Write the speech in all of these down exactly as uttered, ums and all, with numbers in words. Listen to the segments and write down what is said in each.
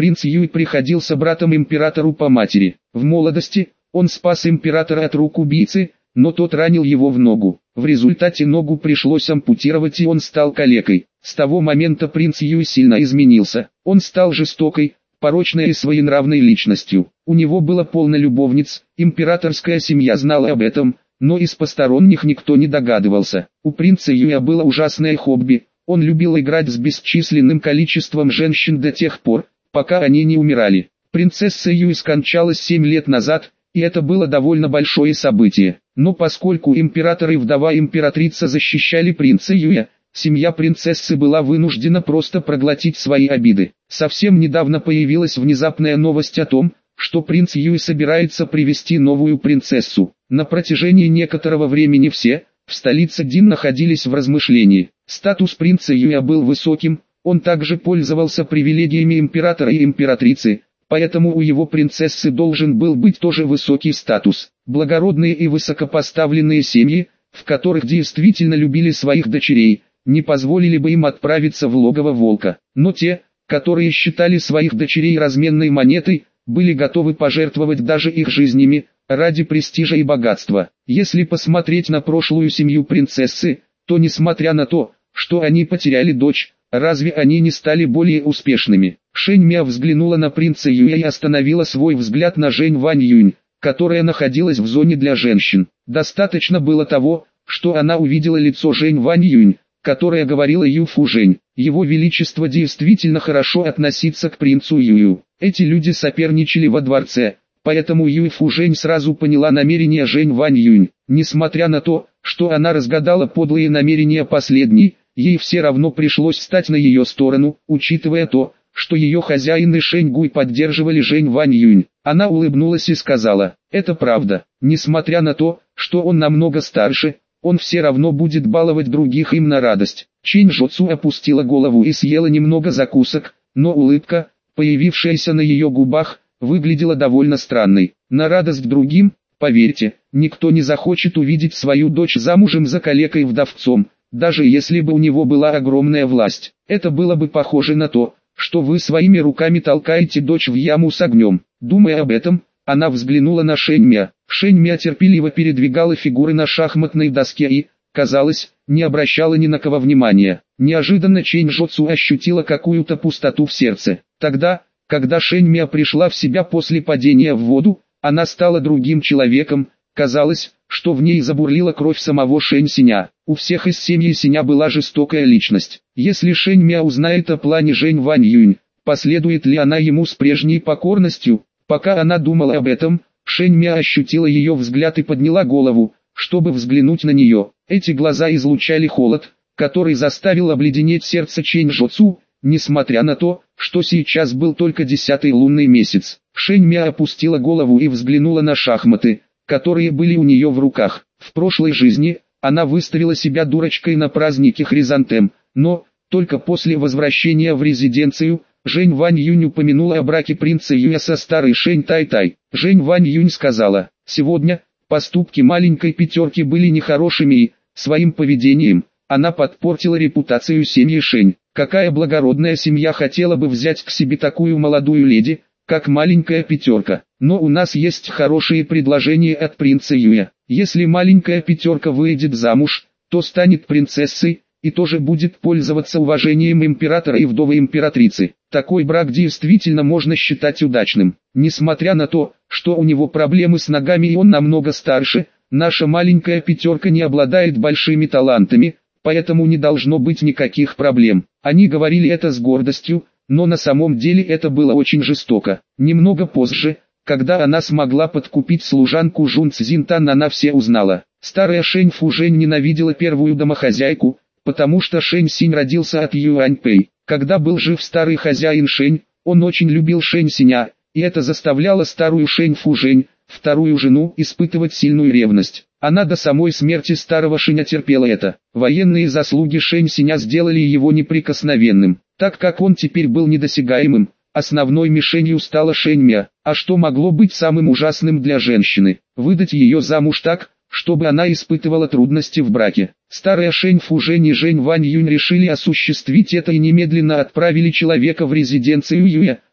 принц Юй приходился братом императору по матери. В молодости он спас императора от рук убийцы, но тот ранил его в ногу. В результате ногу пришлось ампутировать, и он стал калекой. С того момента принц Юй сильно изменился. Он стал жестокой, порочной и своенравной личностью. У него было полно любовниц, императорская семья знала об этом, но из посторонних никто не догадывался. У принца Юя было ужасное хобби. Он любил играть с бесчисленным количеством женщин до тех пор, пока они не умирали. Принцесса Юй скончалась семь лет назад, и это было довольно большое событие. Но поскольку император и вдова императрица защищали принца Юя, семья принцессы была вынуждена просто проглотить свои обиды. Совсем недавно появилась внезапная новость о том, что принц Юй собирается привести новую принцессу. На протяжении некоторого времени все, в столице Дин, находились в размышлении. Статус принца Юя был высоким, он также пользовался привилегиями императора и императрицы, поэтому у его принцессы должен был быть тоже высокий статус. Благородные и высокопоставленные семьи, в которых действительно любили своих дочерей, не позволили бы им отправиться в логово волка. Но те, которые считали своих дочерей разменной монетой, были готовы пожертвовать даже их жизнями, ради престижа и богатства. Если посмотреть на прошлую семью принцессы, то несмотря на то, что они потеряли дочь, разве они не стали более успешными? Шэнь Мя взглянула на принца Юя и остановила свой взгляд на Жень Вань Юнь, которая находилась в зоне для женщин. Достаточно было того, что она увидела лицо Жень Вань Юнь, которая говорила Ю Фу Жень. Его Величество действительно хорошо относится к принцу Юю. Эти люди соперничали во дворце, поэтому Ю Фу Жень сразу поняла намерения Жень Вань Юнь. Несмотря на то, что она разгадала подлые намерения последней, ей все равно пришлось встать на ее сторону, учитывая то, что ее хозяин и Шэнь Гуй поддерживали Жень Вань Юнь. Она улыбнулась и сказала: «Это правда, несмотря на то, что он намного старше, он все равно будет баловать других им на радость». Чэнь Жоцу опустила голову и съела немного закусок, но улыбка, появившаяся на ее губах, выглядела довольно странной. На радость другим, поверьте, никто не захочет увидеть свою дочь замужем за калекой-вдовцом, даже если бы у него была огромная власть. Это было бы похоже на то, что вы своими руками толкаете дочь в яму с огнем. Думая об этом, она взглянула на Шэнь Мя. Шэнь Мя терпеливо передвигала фигуры на шахматной доске и, казалось, не обращала ни на кого внимания. Неожиданно Чэнь Жоцу ощутила какую-то пустоту в сердце. Тогда, когда Шэнь Мя пришла в себя после падения в воду, она стала другим человеком. Казалось, что в ней забурлила кровь самого Шэнь Синя. У всех из семьи Синя была жестокая личность. Если Шэнь Мя узнает о плане Жень Вань Юнь, последует ли она ему с прежней покорностью? Пока она думала об этом, Шэнь Мя ощутила ее взгляд и подняла голову, чтобы взглянуть на нее. Эти глаза излучали холод, который заставил обледенеть сердце Чэнь Жоцу, несмотря на то, что сейчас был только десятый лунный месяц. Шэнь Мя опустила голову и взглянула на шахматы, которые были у нее в руках. В прошлой жизни она выставила себя дурочкой на празднике Хризантем, но, только после возвращения в резиденцию, Жень Вань Юнь упомянула о браке принца Юя со старой Шэнь Тай-Тай. Жень Вань Юнь сказала: «Сегодня поступки маленькой пятерки были нехорошими и, своим поведением, она подпортила репутацию семьи Шэнь. Какая благородная семья хотела бы взять к себе такую молодую леди, как маленькая пятерка? Но у нас есть хорошие предложения от принца Юя. Если маленькая пятерка выйдет замуж, то станет принцессой, и тоже будет пользоваться уважением императора и вдовы императрицы. Такой брак действительно можно считать удачным. Несмотря на то, что у него проблемы с ногами и он намного старше, наша маленькая пятерка не обладает большими талантами, поэтому не должно быть никаких проблем». Они говорили это с гордостью, но на самом деле это было очень жестоко. Немного позже, когда она смогла подкупить служанку Жун Цзинтан, она все узнала. Старая Шэнь Фу Жень ненавидела первую домохозяйку, потому что Шэнь Синь родился от Юань Пэй. Когда был жив старый хозяин Шэнь, он очень любил Шэнь Синя, и это заставляло старую Шэнь Фу Жень, вторую жену, испытывать сильную ревность. Она до самой смерти старого Шэня терпела это. Военные заслуги Шэнь Синя сделали его неприкосновенным. Так как он теперь был недосягаемым, основной мишенью стала Шэнь Мя. А что могло быть самым ужасным для женщины? Выдать ее замуж так, чтобы она испытывала трудности в браке. Старая Шэнь Фу Жень и Жень Вань Юнь решили осуществить это и немедленно отправили человека в резиденцию Юя,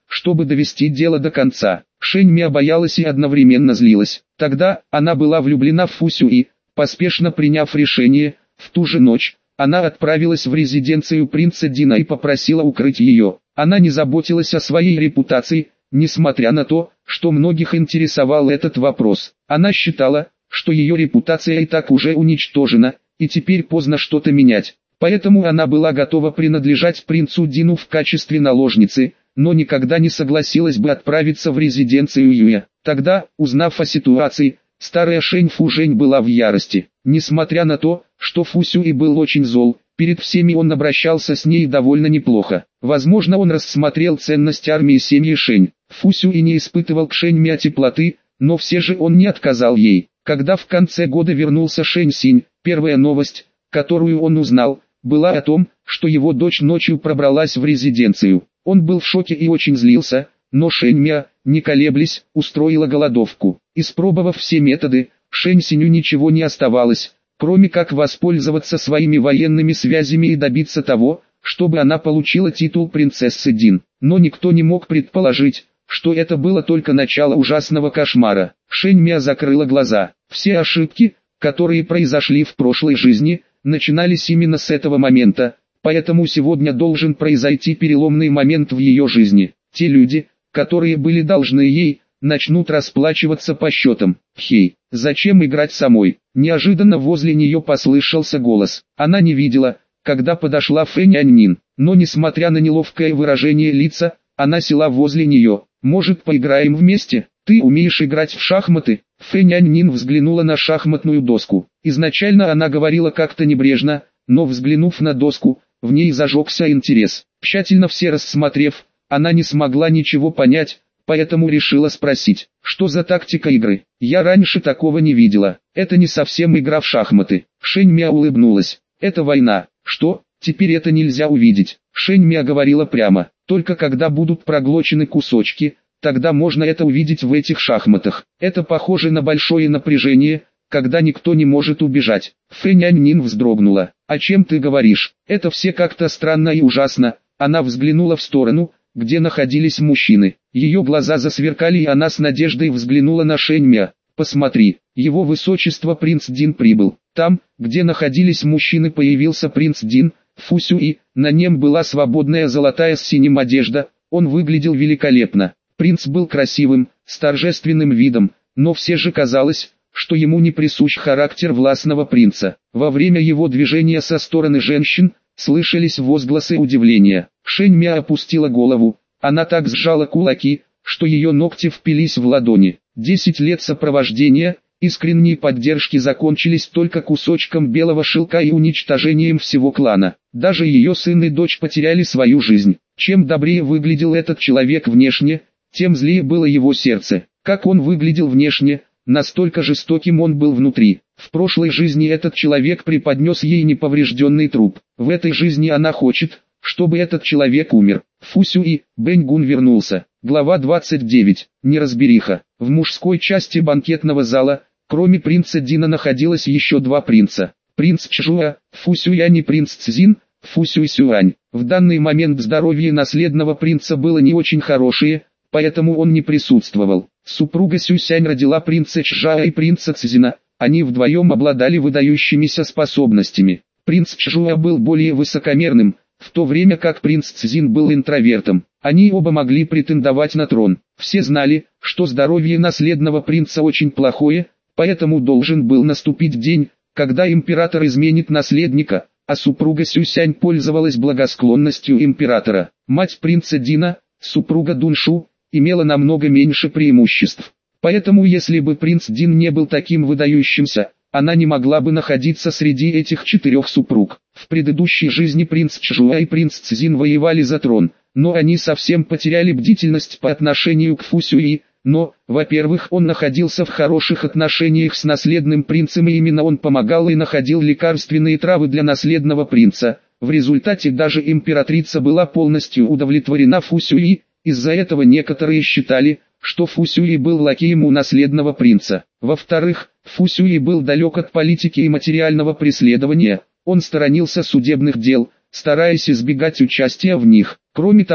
чтобы довести дело до конца. Шэньмя боялась и одновременно злилась. Тогда она была влюблена в Фу Сюй, поспешно приняв решение. В ту же ночь она отправилась в резиденцию принца Дина и попросила укрыть ее. Она не заботилась о своей репутации, несмотря на то, что многих интересовал этот вопрос. Она считала, что ее репутация и так уже уничтожена, и теперь поздно что-то менять. Поэтому она была готова принадлежать принцу Дину в качестве наложницы, но никогда не согласилась бы отправиться в резиденцию Юэ. Тогда, узнав о ситуации, старая Шэнь Фужень была в ярости. Несмотря на то, что Фу Сюй был очень зол, перед всеми он обращался с ней довольно неплохо. Возможно, он рассмотрел ценность армии семьи Шэнь. Фу Сюй не испытывал к Шэньмя теплоты, но все же он не отказал ей. Когда в конце года вернулся Шэнь Синь, первая новость, которую он узнал, была о том, что его дочь ночью пробралась в резиденцию. Он был в шоке и очень злился, но Шэньмя, не колеблясь, устроила голодовку. Испробовав все методы, Шэнь Синю ничего не оставалось, кроме как воспользоваться своими военными связями и добиться того, чтобы она получила титул принцессы Дин. Но никто не мог предположить, что это было только начало ужасного кошмара. Шэньмя закрыла глаза. Все ошибки, которые произошли в прошлой жизни, начинались именно с этого момента, поэтому сегодня должен произойти переломный момент в ее жизни. Те люди, которые были должны ей, начнут расплачиваться по счетам. Хей, зачем играть самой? Неожиданно возле нее послышался голос. Она не видела, когда подошла Фэнь Аньнин, но несмотря на неловкое выражение лица, она села возле нее. «Может, поиграем вместе? Ты умеешь играть в шахматы?» Фэнь Аньнин взглянула на шахматную доску. Изначально она говорила как-то небрежно, но взглянув на доску, в ней зажегся интерес. Тщательно все рассмотрев, она не смогла ничего понять, поэтому решила спросить, что за тактика игры. «Я раньше такого не видела. Это не совсем игра в шахматы». Шэньмя улыбнулась. «Это война». «Что? Теперь это нельзя увидеть». Шэньмя говорила прямо. «Только когда будут проглочены кусочки, тогда можно это увидеть в этих шахматах. Это похоже на большое напряжение, когда никто не может убежать». Фэнь Аньнин вздрогнула. «О чем ты говоришь? Это все как-то странно и ужасно». Она взглянула в сторону, где находились мужчины. Ее глаза засверкали, и она с надеждой взглянула на Шэньмя. «Посмотри, его высочество принц Дин прибыл». Там, где находились мужчины, появился принц Дин. Фу Сюй, на нем была свободная золотая с синим одежда, он выглядел великолепно. Принц был красивым, с торжественным видом, но все же казалось, что ему не присущ характер властного принца. Во время его движения со стороны женщин, слышались возгласы удивления. Шэньмя опустила голову, она так сжала кулаки, что ее ногти впились в ладони. Десять лет сопровождения, искренней поддержки закончились только кусочком белого шелка и уничтожением всего клана. Даже ее сын и дочь потеряли свою жизнь. Чем добрее выглядел этот человек внешне, тем злее было его сердце. Как он выглядел внешне, настолько жестоким он был внутри. В прошлой жизни этот человек преподнес ей неповрежденный труп. В этой жизни она хочет, чтобы этот человек умер. Фу Сюй, Бэнь Гун вернулся. Глава двадцать девять. Неразбериха. В мужской части банкетного зала, кроме принца Дина, находилось еще два принца. Принц Чжуа, Фу Сюянь и принц Цзин, Фу Сюй Сюань. В данный момент здоровье наследного принца было не очень хорошее, поэтому он не присутствовал. Супруга Сюсянь родила принца Чжуа и принца Цзина. Они вдвоем обладали выдающимися способностями. Принц Чжуа был более высокомерным, в то время как принц Цзин был интровертом. Они оба могли претендовать на трон. Все знали, что здоровье наследного принца очень плохое, поэтому должен был наступить день, когда император изменит наследника, а супруга Сюсянь пользовалась благосклонностью императора. Мать принца Дина, супруга Дуншу, имела намного меньше преимуществ. Поэтому если бы принц Дин не был таким выдающимся, она не могла бы находиться среди этих четырех супруг. В предыдущей жизни принц Чжуа и принц Цзин воевали за трон, но они совсем потеряли бдительность по отношению к Фу Сюи. Но, во-первых, он находился в хороших отношениях с наследным принцем, и именно он помогал и находил лекарственные травы для наследного принца. В результате даже императрица была полностью удовлетворена Фу Сюи. Из-за этого некоторые считали, что Фу Сюи был лакеем у наследного принца. Во-вторых, Фу Сюи был далек от политики и материального преследования, он сторонился судебных дел, стараясь избегать участия в них. Кроме того,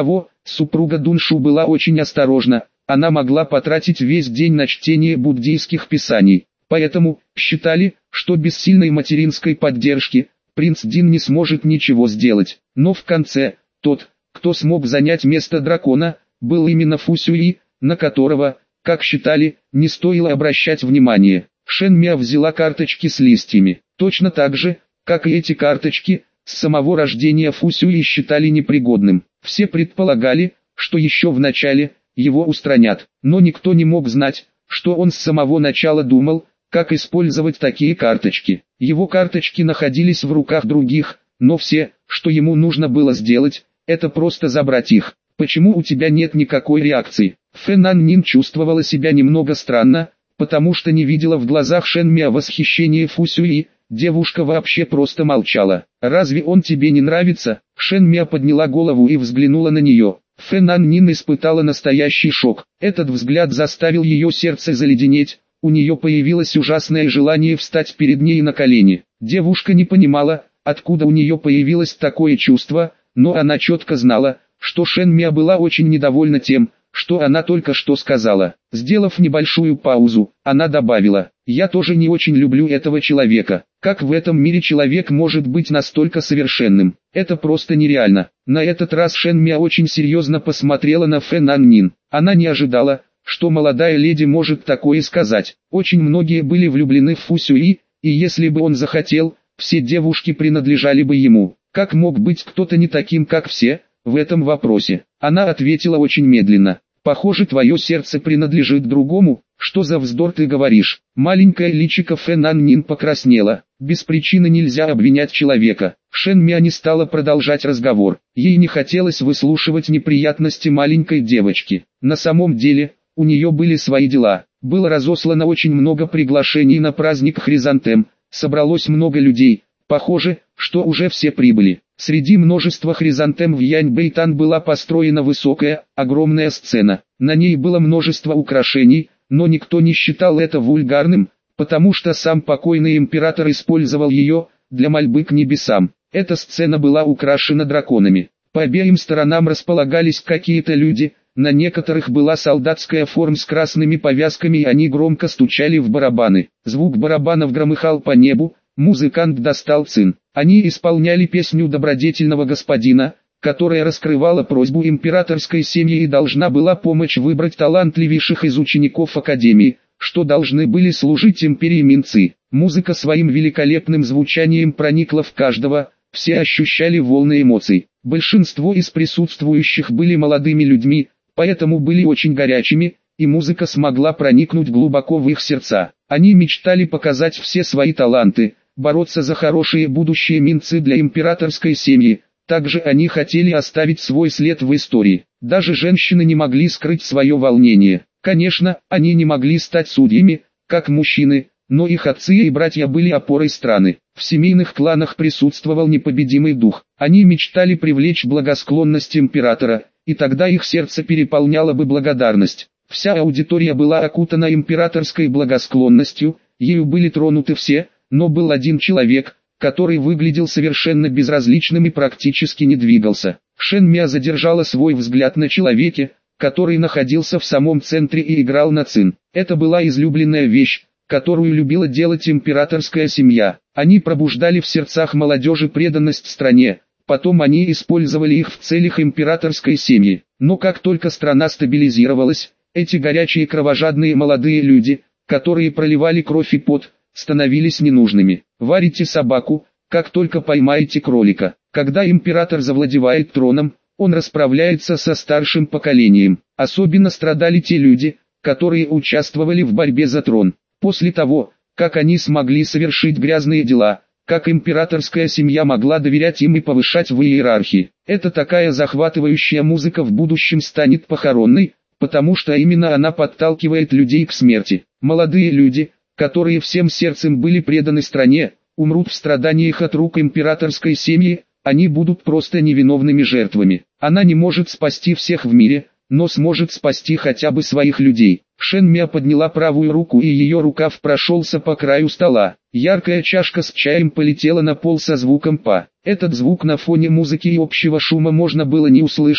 Супруга Дуншу была очень осторожна, она могла потратить весь день на чтение буддийских писаний. Поэтому, считали, что без сильной материнской поддержки, принц Дин не сможет ничего сделать. Но в конце, тот, кто смог занять место дракона, был именно Фу Сюй, на которого, как считали, не стоило обращать внимание. Шэн Мя взяла карточки с листьями. Точно так же, как и эти карточки, с самого рождения Фу Сюй считали непригодным. Все предполагали, что еще в начале его устранят, но никто не мог знать, что он с самого начала думал, как использовать такие карточки. Его карточки находились в руках других, но все, что ему нужно было сделать, это просто забрать их. «Почему у тебя нет никакой реакции?» Фэн Нан Нин чувствовала себя немного странно, потому что не видела в глазах Шэн Мя восхищения Фу Сюи. Девушка вообще просто молчала. «Разве он тебе не нравится?» Шэн Мя подняла голову и взглянула на нее. Фэн Нан Нин испытала настоящий шок. Этот взгляд заставил ее сердце заледенеть. У нее появилось ужасное желание встать перед ней на колени. Девушка не понимала, откуда у нее появилось такое чувство, но она четко знала, что Шэн Мя была очень недовольна тем, что она только что сказала. Сделав небольшую паузу, она добавила: «Я тоже не очень люблю этого человека. Как в этом мире человек может быть настолько совершенным? Это просто нереально». На этот раз Шэн Мя очень серьезно посмотрела на Фэн Нан Нин. Она не ожидала, что молодая леди может такое сказать. Очень многие были влюблены в Фу Сюи, и если бы он захотел, все девушки принадлежали бы ему. Как мог быть кто-то не таким, как все, в этом вопросе? Она ответила очень медленно: «Похоже, твое сердце принадлежит другому. Что за вздор ты говоришь?» Маленькое личико Фэн Нан Нин покраснело. Без причины нельзя обвинять человека. Шэн Мя не стала продолжать разговор. Ей не хотелось выслушивать неприятности маленькой девочки. На самом деле, у нее были свои дела. Было разослано очень много приглашений на праздник Хризантем. Собралось много людей. Похоже, что уже все прибыли. Среди множества хризантем в Янь-Бэйтан была построена высокая, огромная сцена. На ней было множество украшений, но никто не считал это вульгарным, потому что сам покойный император использовал ее для мольбы к небесам. Эта сцена была украшена драконами. По обеим сторонам располагались какие-то люди, на некоторых была солдатская форма с красными повязками, и они громко стучали в барабаны. Звук барабанов громыхал по небу. Музыкант достал цин. Они исполняли песню добродетельного господина, которая раскрывала просьбу императорской семьи и должна была помочь выбрать талантливейших из учеников академии, что должны были служить империи Минцы. Музыка своим великолепным звучанием проникла в каждого, все ощущали волны эмоций. Большинство из присутствующих были молодыми людьми, поэтому были очень горячими, и музыка смогла проникнуть глубоко в их сердца. Они мечтали показать все свои таланты, бороться за хорошее будущее Минцы для императорской семьи. Также они хотели оставить свой след в истории. Даже женщины не могли скрыть свое волнение. Конечно, они не могли стать судьями, как мужчины, но их отцы и братья были опорой страны. В семейных кланах присутствовал непобедимый дух. Они мечтали привлечь благосклонность императора, и тогда их сердце переполняло бы благодарность. Вся аудитория была окутана императорской благосклонностью, ею были тронуты все, но был один человек, который выглядел совершенно безразличным и практически не двигался. Шэн Мя задержала свой взгляд на человеке, который находился в самом центре и играл на цин. Это была излюбленная вещь, которую любила делать императорская семья. Они пробуждали в сердцах молодежи преданность стране, потом они использовали их в целях императорской семьи. Но как только страна стабилизировалась, эти горячие кровожадные молодые люди, которые проливали кровь и пот, становились ненужными. Варите собаку, как только поймаете кролика. Когда император завладевает троном, он расправляется со старшим поколением. Особенно страдали те люди, которые участвовали в борьбе за трон. После того, как они смогли совершить грязные дела, как императорская семья могла доверять им и повышать в иерархии. Это такая захватывающая музыка в будущем станет похоронной, потому что именно она подталкивает людей к смерти. Молодые люди, которые всем сердцем были преданы стране, умрут в страданиях от рук императорской семьи, они будут просто невиновными жертвами. Она не может спасти всех в мире, но сможет спасти хотя бы своих людей. Шэн Мя подняла правую руку, и ее рукав прошелся по краю стола. Яркая чашка с чаем полетела на пол со звуком «па». Этот звук на фоне музыки и общего шума можно было не услышать,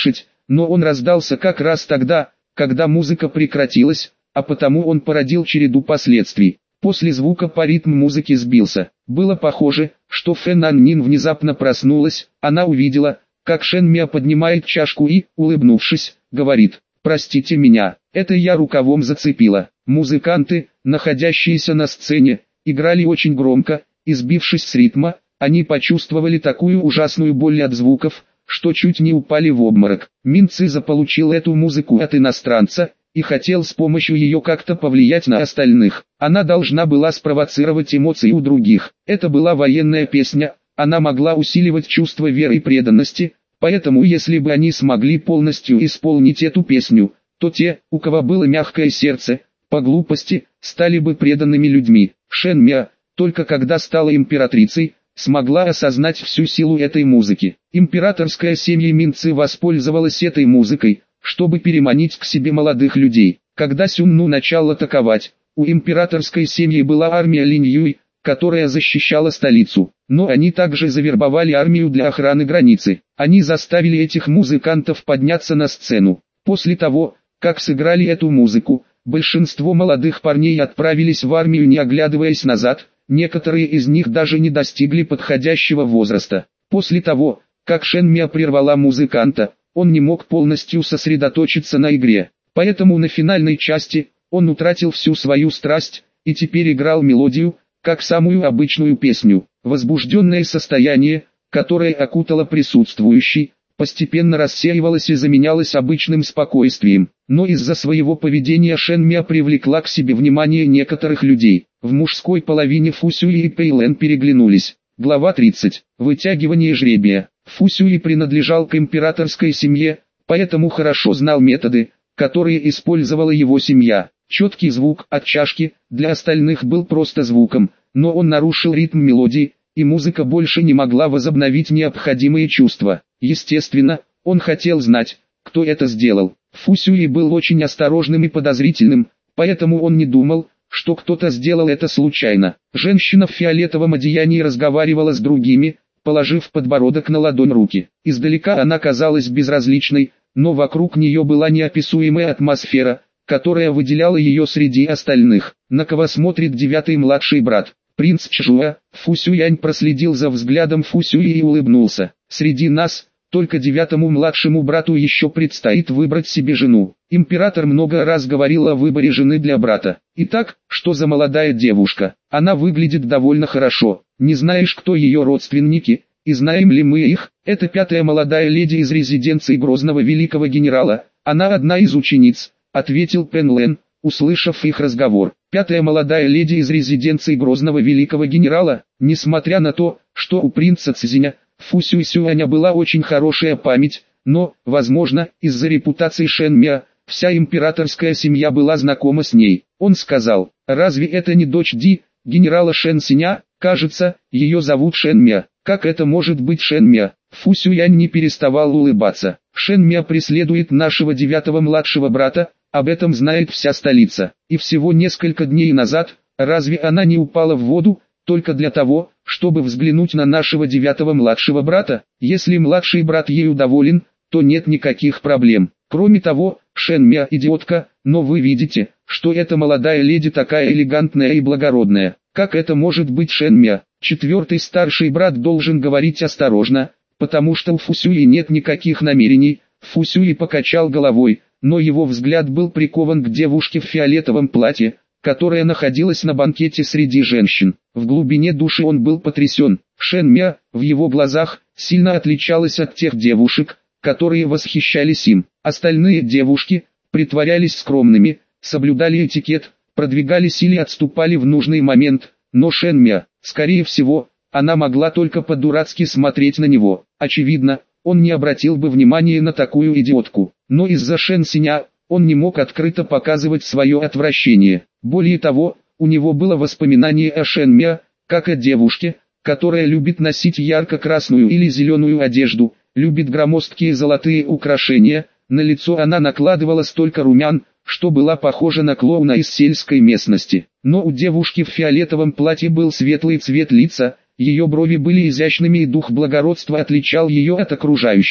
но он раздался как раз тогда, когда музыка прекратилась, а потому он породил череду последствий. После звука по ритм музыки сбился. Было похоже, что Фэн Аннин внезапно проснулась, она увидела, как Шэн Миа поднимает чашку и, улыбнувшись, говорит: «Простите меня, это я рукавом зацепила». Музыканты, находящиеся на сцене, играли очень громко, и сбившись с ритма, они почувствовали такую ужасную боль от звуков, что чуть не упали в обморок. Мин Ци заполучил эту музыку от иностранца, и хотел с помощью ее как-то повлиять на остальных. Она должна была спровоцировать эмоции у других. Это была военная песня, она могла усиливать чувство веры и преданности, поэтому если бы они смогли полностью исполнить эту песню, то те, у кого было мягкое сердце, по глупости, стали бы преданными людьми. Шэн Миа, только когда стала императрицей, смогла осознать всю силу этой музыки. Императорская семья Мин Ци воспользовалась этой музыкой, чтобы переманить к себе молодых людей. Когда Сюнну начал атаковать, у императорской семьи была армия Линь Юй, которая защищала столицу. Но они также завербовали армию для охраны границы. Они заставили этих музыкантов подняться на сцену. После того, как сыграли эту музыку, большинство молодых парней отправились в армию, не оглядываясь назад. Некоторые из них даже не достигли подходящего возраста. После того, как Шэн Миа прервала музыканта, он не мог полностью сосредоточиться на игре. Поэтому на финальной части, он утратил всю свою страсть, и теперь играл мелодию, как самую обычную песню. Возбужденное состояние, которое окутало присутствующий, постепенно рассеивалось и заменялось обычным спокойствием. Но из-за своего поведения Шэн Миа привлекла к себе внимание некоторых людей. В мужской половине Фу Сюй и Пэй Лэн переглянулись. Глава тридцать. Вытягивание жребия. Фу Сюй принадлежал к императорской семье, поэтому хорошо знал методы, которые использовала его семья. Четкий звук от чашки для остальных был просто звуком, но он нарушил ритм мелодии, и музыка больше не могла возобновить необходимые чувства. Естественно, он хотел знать, кто это сделал. Фу Сюй был очень осторожным и подозрительным, поэтому он не думал, что кто-то сделал это случайно. Женщина в фиолетовом одеянии разговаривала с другими, положив подбородок на ладонь руки. Издалека она казалась безразличной, но вокруг нее была неописуемая атмосфера, которая выделяла ее среди остальных. На кого смотрит девятый младший брат? Принц Чжуа. Фу Сюянь проследил за взглядом Фу Сюи и улыбнулся. Среди нас, только девятому младшему брату еще предстоит выбрать себе жену. Император много раз говорил о выборе жены для брата. Итак, что за молодая девушка? Она выглядит довольно хорошо. Не знаешь, кто ее родственники, и знаем ли мы их? Это пятая молодая леди из резиденции Грозного великого генерала. Она одна из учениц, ответил Пэн Лэн, услышав их разговор. Пятая молодая леди из резиденции Грозного великого генерала. Несмотря на то, что у принца Цзиня, Фу Сюй Сюаня была очень хорошая память, но, возможно, из-за репутации Шэн Миа, вся императорская семья была знакома с ней. Он сказал: «Разве это не дочь Ди, генерала Шэн Синя? Кажется, ее зовут Шэн Миа». «Как это может быть Шэн Миа?» Фу Сюянь не переставал улыбаться. «Шэн Миа преследует нашего девятого младшего брата, об этом знает вся столица. И всего несколько дней назад, разве она не упала в воду, только для того, чтобы взглянуть на нашего девятого младшего брата? Если младший брат ею доволен, то нет никаких проблем. Кроме того, Шэн Миа идиотка, но вы видите, что эта молодая леди такая элегантная и благородная. Как это может быть Шэн Миа?» Четвертый старший брат должен говорить осторожно, потому что у Фу Сюи нет никаких намерений. Фу Сюи покачал головой, но его взгляд был прикован к девушке в фиолетовом платье, которая находилась на банкете среди женщин. В глубине души он был потрясен. Шэн Миа, в его глазах, сильно отличалась от тех девушек, которые восхищались им. Остальные девушки притворялись скромными, соблюдали этикет, продвигались или отступали в нужный момент, но Шэн Миа, скорее всего, она могла только по-дурацки смотреть на него. Очевидно, он не обратил бы внимания на такую идиотку. Но из-за Шэн Синя, он не мог открыто показывать свое отвращение. Более того, у него было воспоминание о Шэн Миа, как о девушке, которая любит носить ярко-красную или зеленую одежду, любит громоздкие золотые украшения. На лицо она накладывала столько румян, что была похожа на клоуна из сельской местности. Но у девушки в фиолетовом платье был светлый цвет лица, ее брови были изящными и дух благородства отличал ее от окружающих.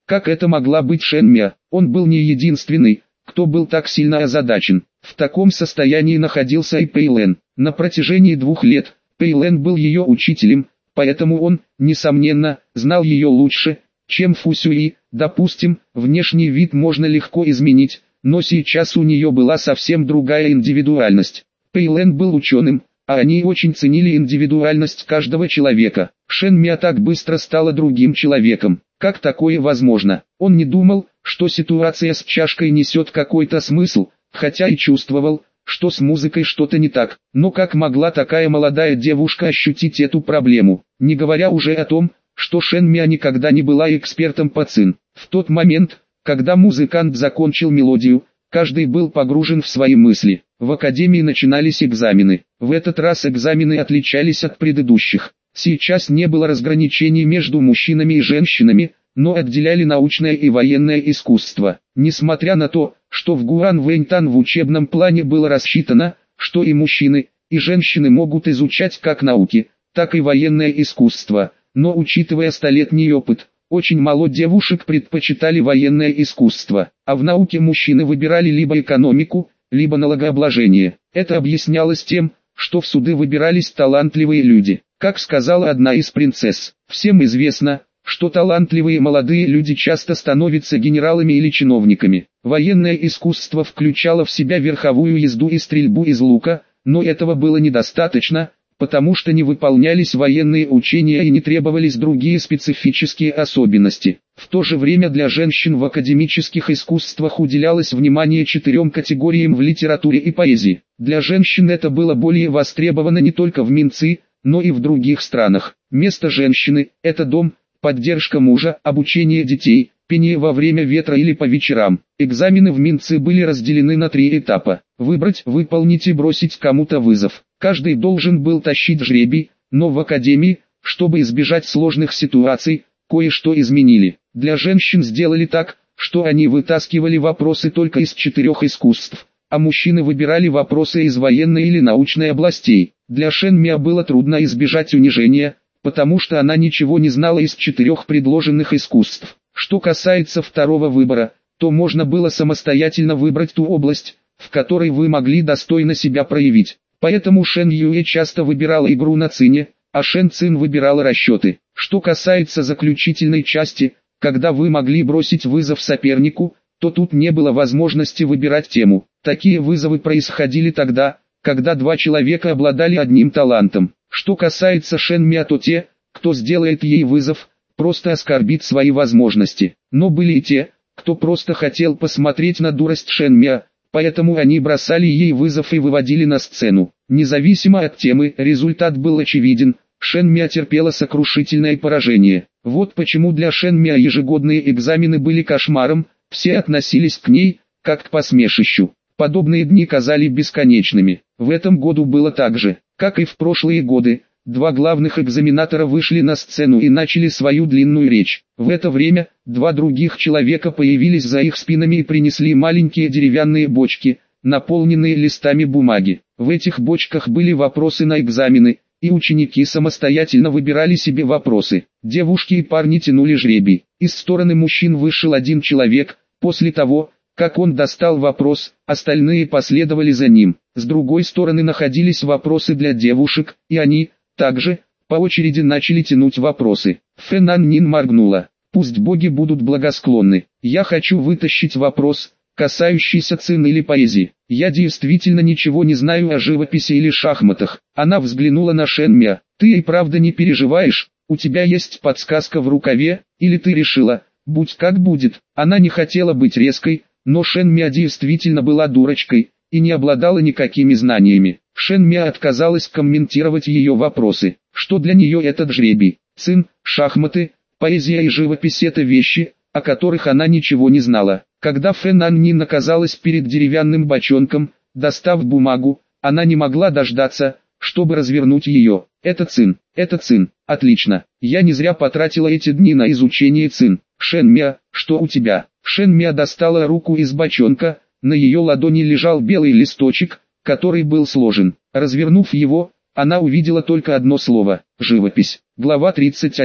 Как это могла быть Шэн Мя? Он был не единственный, кто был так сильно озадачен. В таком состоянии находился и Пэй Лэн. На протяжении двух лет Пэй Лэн был ее учителем, поэтому он, несомненно, знал ее лучше, чем Фу Сюи. Допустим, внешний вид можно легко изменить, но сейчас у нее была совсем другая индивидуальность. Пэй Лэн был ученым, а они очень ценили индивидуальность каждого человека. Шэн Мя так быстро стала другим человеком. Как такое возможно? Он не думал, что ситуация с чашкой несет какой-то смысл, хотя и чувствовал, что с музыкой что-то не так. Но как могла такая молодая девушка ощутить эту проблему? Не говоря уже о том, что Шэн Мя никогда не была экспертом по цин. В тот момент, когда музыкант закончил мелодию, каждый был погружен в свои мысли. В академии начинались экзамены. В этот раз экзамены отличались от предыдущих. Сейчас не было разграничений между мужчинами и женщинами, но отделяли научное и военное искусство. Несмотря на то, что в Гуан Вэньтан в учебном плане было рассчитано, что и мужчины, и женщины могут изучать как науки, так и военное искусство, но учитывая столетний опыт, очень мало девушек предпочитали военное искусство, а в науке мужчины выбирали либо экономику, либо налогообложение. Это объяснялось тем, что в суды выбирались талантливые люди. Как сказала одна из принцесс, всем известно, что талантливые молодые люди часто становятся генералами или чиновниками. Военное искусство включало в себя верховую езду и стрельбу из лука, но этого было недостаточно, потому что не выполнялись военные учения и не требовались другие специфические особенности. В то же время для женщин в академических искусствах уделялось внимание четырем категориям в литературе и поэзии. Для женщин это было более востребовано не только в Минци, но и в других странах. Место женщины – это дом, поддержка мужа, обучение детей, пение во время ветра или по вечерам. Экзамены в Минци были разделены на три этапа. Выбрать, выполнить и бросить кому-то вызов. Каждый должен был тащить жребий, но в академии, чтобы избежать сложных ситуаций, кое-что изменили. Для женщин сделали так, что они вытаскивали вопросы только из четырех искусств, а мужчины выбирали вопросы из военной или научной областей. Для Шэн Мя было трудно избежать унижения, потому что она ничего не знала из четырех предложенных искусств. Что касается второго выбора, то можно было самостоятельно выбрать ту область, в которой вы могли достойно себя проявить. Поэтому Шэн Юэ часто выбирала игру на цине, а Шэн Цин выбирала расчеты. Что касается заключительной части, когда вы могли бросить вызов сопернику, то тут не было возможности выбирать тему. Такие вызовы происходили тогда, когда два человека обладали одним талантом. Что касается Шэн Мя, то те, кто сделает ей вызов, просто оскорбит свои возможности. Но были и те, кто просто хотел посмотреть на дурость Шэн Мя, поэтому они бросали ей вызов и выводили на сцену. Независимо от темы, результат был очевиден. Шэн Мя терпела сокрушительное поражение. Вот почему для Шэн Мя ежегодные экзамены были кошмаром, все относились к ней, как к посмешищу. Подобные дни казались бесконечными. В этом году было так же, как и в прошлые годы. Два главных экзаменатора вышли на сцену и начали свою длинную речь. В это время, два других человека появились за их спинами и принесли маленькие деревянные бочки, наполненные листами бумаги. В этих бочках были вопросы на экзамены, и ученики самостоятельно выбирали себе вопросы. Девушки и парни тянули жребий. Из стороны мужчин вышел один человек. После того, как он достал вопрос, остальные последовали за ним. С другой стороны находились вопросы для девушек, и они, также, по очереди начали тянуть вопросы. Фэнан Нин моргнула. Пусть боги будут благосклонны. Я хочу вытащить вопрос, касающийся цин или поэзии. Я действительно ничего не знаю о живописи или шахматах. Она взглянула на Шэн Мя. Ты и правда не переживаешь? У тебя есть подсказка в рукаве, или ты решила, будь как будет? Она не хотела быть резкой, но Шэн Мя действительно была дурочкой и не обладала никакими знаниями. Шэн Мя отказалась комментировать ее вопросы. Что для нее этот жребий? Цин, шахматы, поэзия и живопись – это вещи, о которых она ничего не знала. Когда Фэнан Нин оказалась перед деревянным бочонком, достав бумагу, она не могла дождаться, чтобы развернуть ее. Это цин, это цин, отлично. Я не зря потратила эти дни на изучение цин. Шэн Мя, что у тебя? Шэн Мя достала руку из бочонка, на ее ладони лежал белый листочек, который был сложен. Развернув его, она увидела только одно слово – живопись. Глава тридцать один.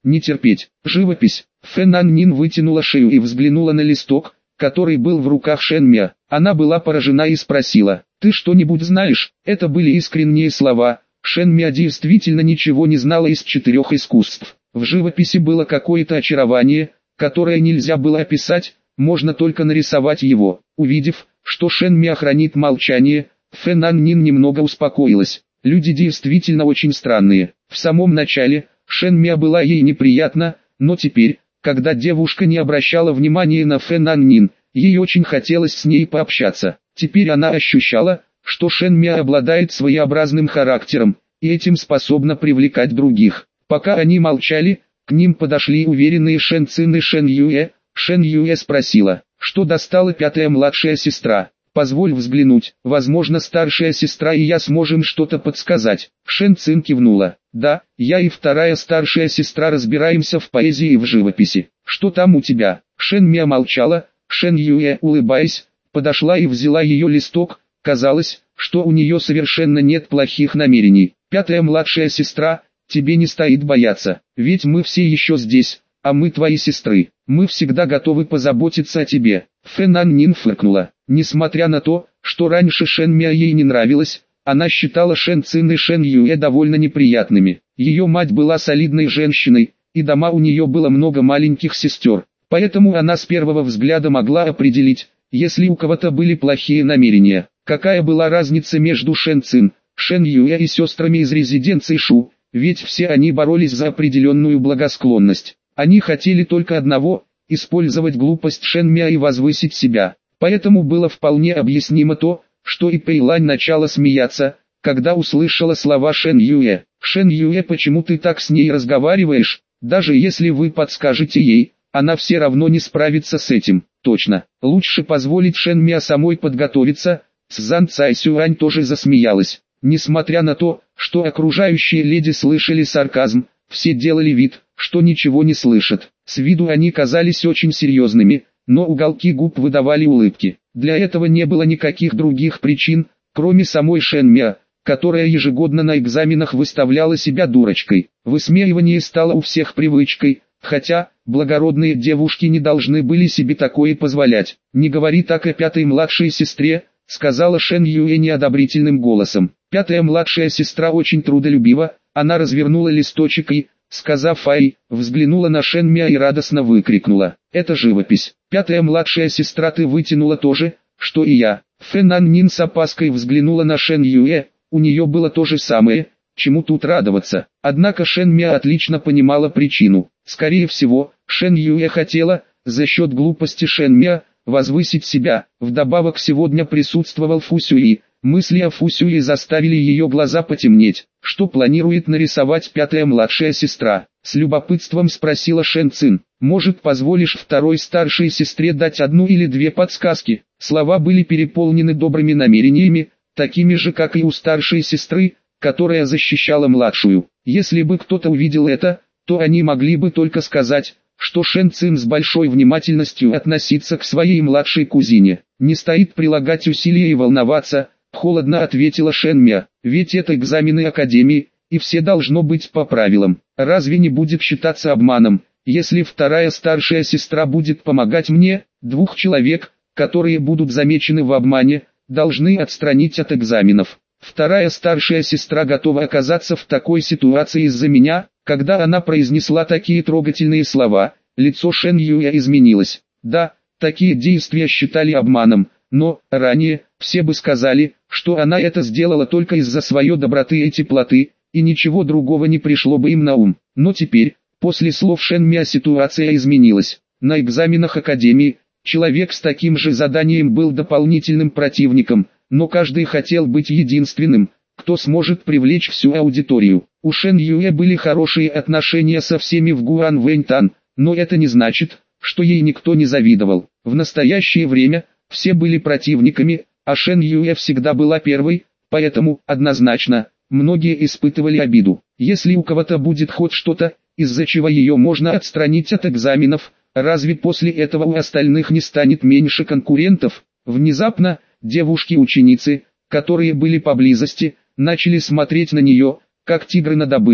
не терпеть. Живопись. Фэн Ан Нин вытянула шею и взглянула на листок, который был в руках Шэн Мя. Она была поражена и спросила: «Ты что-нибудь знаешь?» Это были искренние слова. Шэн Мя действительно ничего не знала из четырех искусств. В живописи было какое-то очарование, которое нельзя было описать, можно только нарисовать его. Увидев, что Шэн Мя хранит молчание, Фэн Ан Нин немного успокоилась. Люди действительно очень странные. В самом начале Шэн Мя была ей неприятна, но теперь, когда девушка не обращала внимания на Фэн Ан Нин, ей очень хотелось с ней пообщаться. Теперь она ощущала, что Шэн Мя обладает своеобразным характером, и этим способна привлекать других. Пока они молчали, к ним подошли уверенные Шэн Цин и Шэн Юэ. Шэн Юэ спросила: «Что достала пятая младшая сестра?» «Позволь взглянуть, возможно, старшая сестра и я сможем что-то подсказать». Шэн Цин кивнула: «Да, я и вторая старшая сестра разбираемся в поэзии и в живописи. Что там у тебя?» Шэн Мя молчала. Шэн Юэ, улыбаясь, подошла и взяла ее листок. Казалось, что у нее совершенно нет плохих намерений. «Пятая младшая сестра, тебе не стоит бояться, ведь мы все еще здесь, а мы твои сестры. Мы всегда готовы позаботиться о тебе». Фэн Ан Нин фыркнула. Несмотря на то, что раньше Шэн Мя ей не нравилась, она считала Шэн Цин и Шэн Юэ довольно неприятными. Ее мать была солидной женщиной, и дома у нее было много маленьких сестер. Поэтому она с первого взгляда могла определить, если у кого-то были плохие намерения. Какая была разница между Шэн Цин, Шэн Юэ и сестрами из резиденции Шу, ведь все они боролись за определенную благосклонность. Они хотели только одного – использовать глупость Шэн Мя и возвысить себя. Поэтому было вполне объяснимо то, что и Пэйлань начала смеяться, когда услышала слова Шэн Юэ. «Шэн Юэ, почему ты так с ней разговариваешь? Даже если вы подскажете ей, она все равно не справится с этим». «Точно, лучше позволить Шэн Мя самой подготовиться». Цзан Цайсюань тоже засмеялась. Несмотря на то, что окружающие леди слышали сарказм, все делали вид, что ничего не слышат. С виду они казались очень серьезными, но уголки губ выдавали улыбки. Для этого не было никаких других причин, кроме самой Шэн Мя, которая ежегодно на экзаменах выставляла себя дурочкой. Высмеивание стало у всех привычкой, хотя благородные девушки не должны были себе такое позволять. «Не говори так о пятой младшей сестре», — сказала Шэн Юэ неодобрительным голосом. Пятая младшая сестра очень трудолюбива. Она развернула листочек и, сказав «Ай», взглянула на Шэн Мя и радостно выкрикнула: «Это живопись! Пятая младшая сестра, ты вытянула то же, что и я». Фэн Ан Нин с опаской взглянула на Шэн Юэ. У нее было то же самое, чему тут радоваться. Однако Шэн Мя отлично понимала причину. Скорее всего, Шэн Юэ хотела, за счет глупости Шэн Мя, возвысить себя. Вдобавок сегодня присутствовал Фу Сюи. Мысли о Фу Сюи заставили ее глаза потемнеть. «Что планирует нарисовать пятая младшая сестра?» — с любопытством спросила Шэн Цин. «Может, позволишь второй старшей сестре дать одну или две подсказки?» Слова были переполнены добрыми намерениями, такими же, как и у старшей сестры, которая защищала младшую. Если бы кто-то увидел это, то они могли бы только сказать, что Шэн Цин с большой внимательностью относится к своей младшей кузине. «Не стоит прилагать усилия и волноваться», — холодно ответила Шэн Мя, «ведь это экзамены Академии, и все должно быть по правилам. Разве не будет считаться обманом, если вторая старшая сестра будет помогать мне? Двух человек, которые будут замечены в обмане, должны отстранить от экзаменов. Вторая старшая сестра готова оказаться в такой ситуации из-за меня». Когда она произнесла такие трогательные слова, лицо Шэн Юэ изменилось. Да, такие действия считали обманом, но, ранее, все бы сказали, что она это сделала только из-за своей доброты и теплоты, и ничего другого не пришло бы им на ум. Но теперь, после слов Шэн Мя, ситуация изменилась. На экзаменах Академии, человек с таким же заданием был дополнительным противником, но каждый хотел быть единственным, кто сможет привлечь всю аудиторию. У Шэн Юэ были хорошие отношения со всеми в Гуан Вэньтан, но это не значит, что ей никто не завидовал. В настоящее время, все были противниками, а Шэн Юэ всегда была первой, поэтому, однозначно, многие испытывали обиду. Если у кого-то будет хоть что-то, из-за чего ее можно отстранить от экзаменов, разве после этого у остальных не станет меньше конкурентов? Внезапно, девушки-ученицы, которые были поблизости, начали смотреть на нее, как тигры на добычу.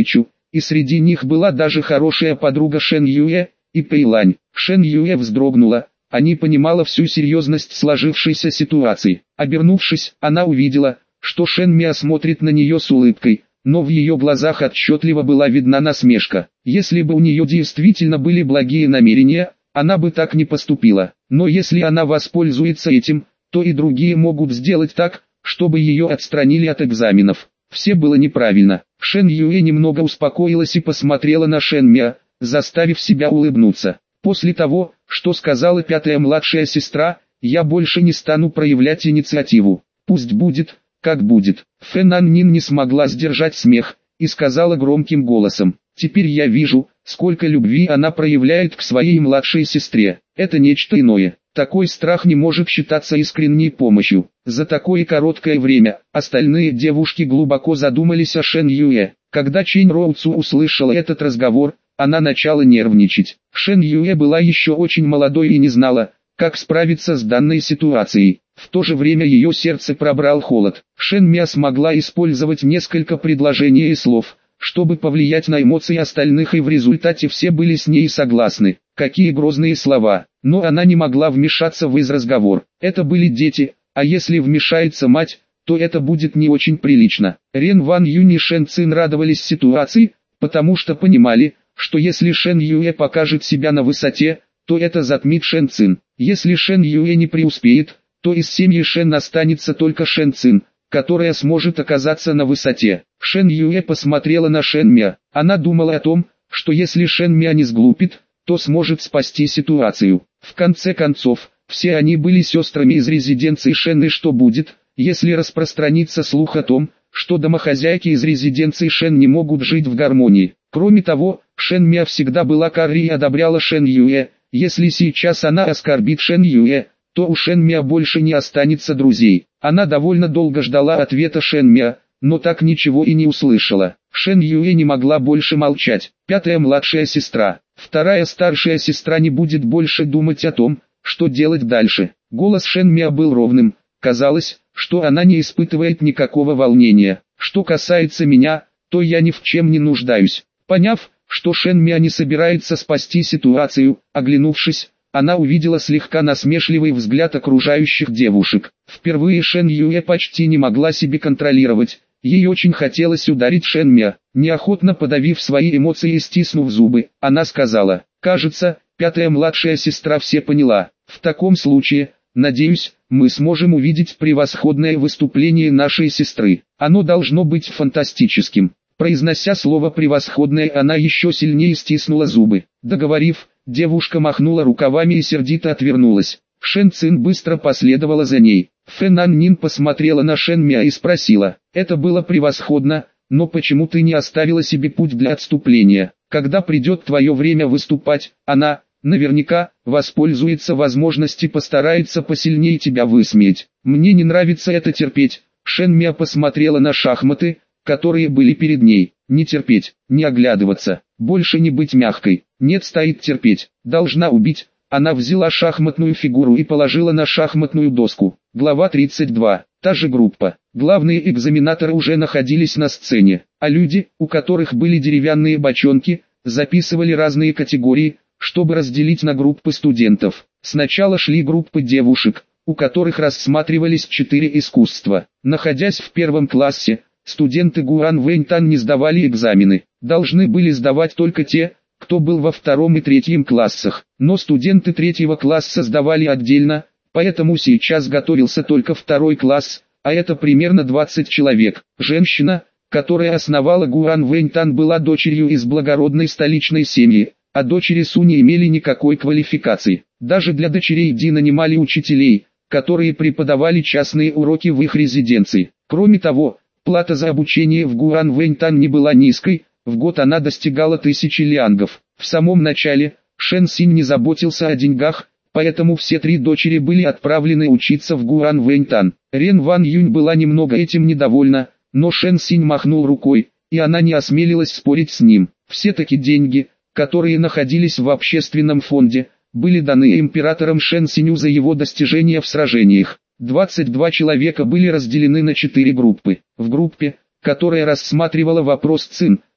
и среди них была даже хорошая подруга Шэн Юэ, и Пэйлань. Шэн Юэ вздрогнула, а не понимала всю серьезность сложившейся ситуации. Обернувшись, она увидела, что Шэн Миа смотрит на нее с улыбкой, но в ее глазах отчетливо была видна насмешка. Если бы у нее действительно были благие намерения, она бы так не поступила. Но если она воспользуется этим, то и другие могут сделать так, чтобы ее отстранили от экзаменов. Все было неправильно. Шэн Юэ немного успокоилась и посмотрела на Шэн Миа, заставив себя улыбнуться. После того, что сказала пятая младшая сестра, я больше не стану проявлять инициативу. Пусть будет, как будет. Фэн Ан Нин не смогла сдержать смех, и сказала громким голосом: «Теперь я вижу, сколько любви она проявляет к своей младшей сестре. Это нечто иное. Такой страх не может считаться искренней помощью». За такое короткое время, остальные девушки глубоко задумались о Шэн Юэ. Когда Чэнь Роуцу услышала этот разговор, она начала нервничать. Шэн Юэ была еще очень молодой и не знала, как справиться с данной ситуацией. В то же время ее сердце пробрал холод. Шэн Миа смогла использовать несколько предложений и слов, чтобы повлиять на эмоции остальных, и в результате все были с ней согласны. Какие грозные слова! Но она не могла вмешаться в их разговор. Это были дети, а если вмешается мать, то это будет не очень прилично. Рен Ван Юнь и Шэн Цин радовались ситуации, потому что понимали, что если Шэн Юэ покажет себя на высоте, то это затмит Шэн Цин. Если Шэн Юэ не преуспеет, то из семьи Шэн останется только Шэн Цин, которая сможет оказаться на высоте. Шэн Юэ посмотрела на Шэн Миа. Она думала о том, что если Шэн Миа не сглупит, то сможет спасти ситуацию. В конце концов, все они были сестрами из резиденции Шэн, и что будет, если распространится слух о том, что домохозяйки из резиденции Шэн не могут жить в гармонии. Кроме того, Шэн Миа всегда была карри и одобряла Шэн Юэ. Если сейчас она оскорбит Шэн Юэ, то у Шэн Миа больше не останется друзей. Она довольно долго ждала ответа Шэн Миа, но так ничего и не услышала. Шэн Юэ не могла больше молчать. Пятая младшая сестра. Вторая старшая сестра не будет больше думать о том, что делать дальше. Голос Шэн Миа был ровным. Казалось, что она не испытывает никакого волнения. Что касается меня, то я ни в чем не нуждаюсь. Поняв, что Шэн Миа не собирается спасти ситуацию, оглянувшись, она увидела слегка насмешливый взгляд окружающих девушек. Впервые Шэн Юэ почти не могла себе контролировать. Ей очень хотелось ударить Шэн Миа. Неохотно подавив свои эмоции и стиснув зубы, она сказала: «Кажется, пятая младшая сестра все поняла. В таком случае, надеюсь, мы сможем увидеть превосходное выступление нашей сестры. Оно должно быть фантастическим». Произнося слово «превосходное», она еще сильнее стиснула зубы. Договорив, девушка махнула рукавами и сердито отвернулась. Шэн Цин быстро последовала за ней. Фэн Ан Нин посмотрела на Шэн Миа и спросила: «Это было превосходно, но почему ты не оставила себе путь для отступления? Когда придет твое время выступать, она, наверняка, воспользуется возможностью и постарается посильнее тебя высмеять. Мне не нравится это терпеть». Шэн Миа посмотрела на шахматы, которые были перед ней. Не терпеть, не оглядываться, больше не быть мягкой. Нет, стоит терпеть, должна убить. Она взяла шахматную фигуру и положила на шахматную доску. Глава тридцать два. Та же группа. Главные экзаменаторы уже находились на сцене, а люди, у которых были деревянные бочонки, записывали разные категории, чтобы разделить на группы студентов. Сначала шли группы девушек, у которых рассматривались четыре искусства. Находясь в первом классе, студенты Гуан Вэньтан не сдавали экзамены. Должны были сдавать только те, кто был во втором и третьем классах. Но студенты третьего класса сдавали отдельно, поэтому сейчас готовился только второй класс, а это примерно двадцать человек. Женщина, которая основала Гуан Вэньтан, была дочерью из благородной столичной семьи, а дочери Су не имели никакой квалификации. Даже для дочерей Ди нанимали учителей, которые преподавали частные уроки в их резиденции. Кроме того, плата за обучение в Гуан Вэньтан не была низкой, в год она достигала тысячи лиангов. В самом начале, Шэн Синь не заботился о деньгах, поэтому все три дочери были отправлены учиться в Гуан Вэньтан. Рен Ван Юнь была немного этим недовольна, но Шэн Синь махнул рукой, и она не осмелилась спорить с ним. Все-таки деньги, которые находились в общественном фонде, были даны императором Шэн Синю за его достижения в сражениях. двадцать два человека были разделены на четыре группы. В группе, которая рассматривала вопрос цин,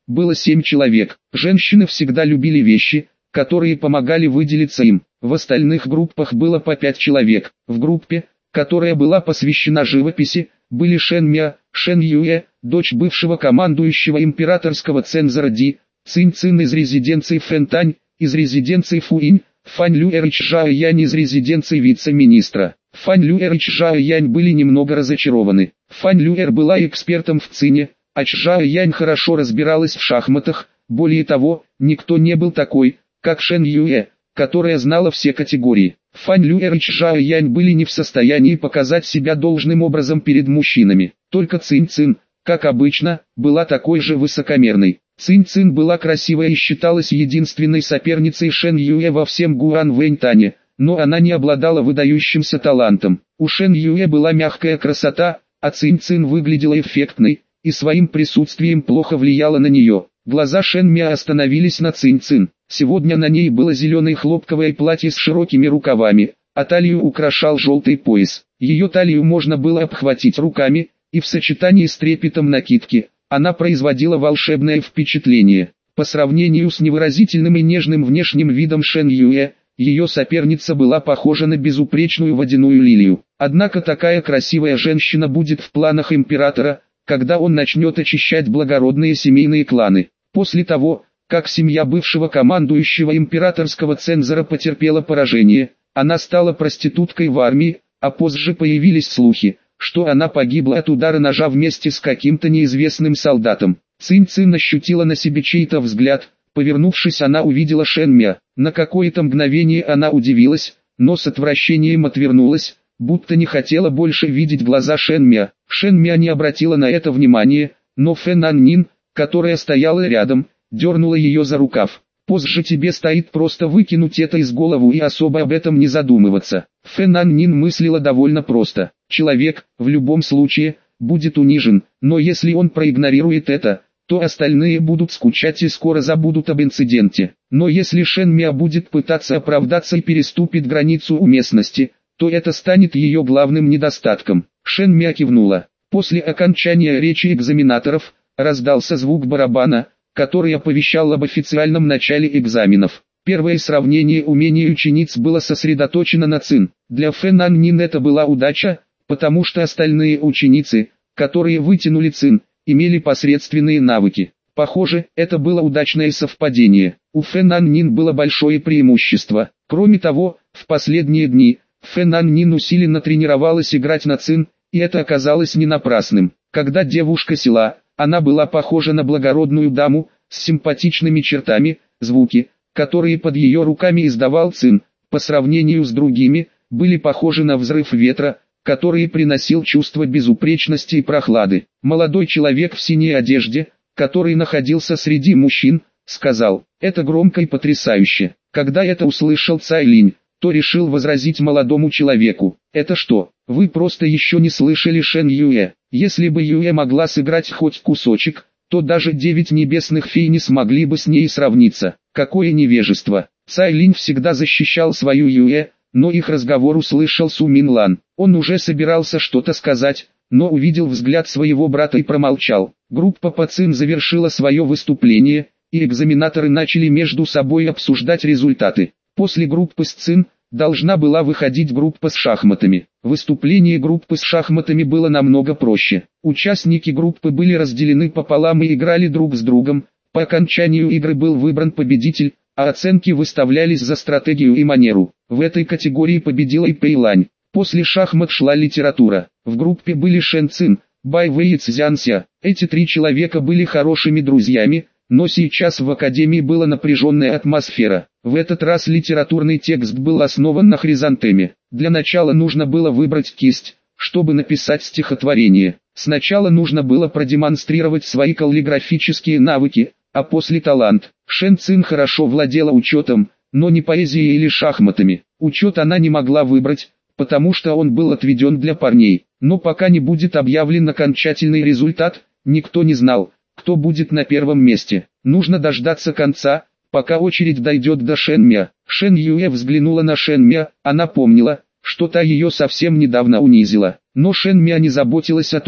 было семь человек. Женщины всегда любили вещи, которые помогали выделиться им. В остальных группах было по пять человек. В группе, которая была посвящена живописи, были Шен Мя, Шен Юэ, дочь бывшего командующего императорского цензора Ди, Цинь Цин из резиденции Фэнтань, из резиденции Фуинь, Фань Люэр и Чжао Янь из резиденции вице-министра. Фань Люэр и Чжао Янь были немного разочарованы. Фань Люэр была экспертом в цине, а Чжао Янь хорошо разбиралась в шахматах. Более того, никто не был такой, как Шен Юэ, которая знала все категории. Фань Люэр и Чжао Янь были не в состоянии показать себя должным образом перед мужчинами. Только Цинь Цин, как обычно, была такой же высокомерной. Цинь Цин была красивой и считалась единственной соперницей Шен Юэ во всем Гуанвэньтане, но она не обладала выдающимся талантом. У Шен Юэ была мягкая красота, а Цинь Цин выглядела эффектной, и своим присутствием плохо влияла на нее. Глаза Шен Мя остановились на Цинь Цин. Сегодня на ней было зеленое хлопковое платье с широкими рукавами, а талию украшал желтый пояс. Ее талию можно было обхватить руками, и в сочетании с трепетом накидки, она производила волшебное впечатление. По сравнению с невыразительным и нежным внешним видом Шен Юэ, ее соперница была похожа на безупречную водяную лилию. Однако такая красивая женщина будет в планах императора, когда он начнет очищать благородные семейные кланы. После того, как семья бывшего командующего императорского цензора потерпела поражение, она стала проституткой в армии, а позже появились слухи, что она погибла от удара ножа вместе с каким-то неизвестным солдатом. Цинь Цин ощутила на себе чей-то взгляд, повернувшись, она увидела Шен Мя. На какое-то мгновение она удивилась, но с отвращением отвернулась, будто не хотела больше видеть глаза Шен Мя. Шен Мя не обратила на это внимания, но Фэн Ан Нин, которая стояла рядом, дернула ее за рукав. Позже тебе стоит просто выкинуть это из головы и особо об этом не задумываться. Фэн Ан Нин мыслила довольно просто. Человек, в любом случае, будет унижен, но если он проигнорирует это, то остальные будут скучать и скоро забудут об инциденте. Но если Шен Мя будет пытаться оправдаться и переступит границу уместности, то это станет ее главным недостатком. Шен Мя кивнула. После окончания речи экзаменаторов, раздался звук барабана, который оповещал об официальном начале экзаменов. Первое сравнение умений учениц было сосредоточено на Цин. Для Фэн Ан Нин это была удача, потому что остальные ученицы, которые вытянули Цин, имели посредственные навыки. Похоже, это было удачное совпадение. У Фэн Ан Нин было большое преимущество. Кроме того, в последние дни, Фэн Ан Нин усиленно тренировалась играть на Цин, и это оказалось не напрасным. Когда девушка села, она была похожа на благородную даму, с симпатичными чертами. Звуки, которые под ее руками издавал Цин, по сравнению с другими, были похожи на взрыв ветра, который приносил чувство безупречности и прохлады. Молодой человек в синей одежде, который находился среди мужчин, сказал: «Это громко и потрясающе». Когда это услышал Цай Линь, то решил возразить молодому человеку: «Это что, вы просто еще не слышали Шен Юэ? Если бы Юэ могла сыграть хоть кусочек, то даже девять небесных фей не смогли бы с ней сравниться. Какое невежество!» Цай Линь всегда защищал свою Юэ, но их разговор услышал Су Мин Лан. Он уже собирался что-то сказать, но увидел взгляд своего брата и промолчал. Группа по Цин завершила свое выступление, и экзаменаторы начали между собой обсуждать результаты. После группы с Цин должна была выходить группа с шахматами. Выступление группы с шахматами было намного проще. Участники группы были разделены пополам и играли друг с другом. По окончанию игры был выбран победитель, а оценки выставлялись за стратегию и манеру. В этой категории победила и Пэйлань. После шахмат шла литература. В группе были Шэн Цин, Бай Вэй и Цзян Ся. Эти три человека были хорошими друзьями, но сейчас в академии была напряженная атмосфера. В этот раз литературный текст был основан на хризантеме. Для начала нужно было выбрать кисть, чтобы написать стихотворение. Сначала нужно было продемонстрировать свои каллиграфические навыки, а после талант. Шэн Цин хорошо владела учетом, но не поэзией или шахматами. Учет она не могла выбрать, потому что он был отведен для парней. Но пока не будет объявлен окончательный результат, никто не знал, кто будет на первом месте. Нужно дождаться конца, пока очередь дойдет до Шен Мя. Шен Юэ взглянула на Шен Мя, она помнила, что та ее совсем недавно унизила. Но Шен Мя не заботилась о том,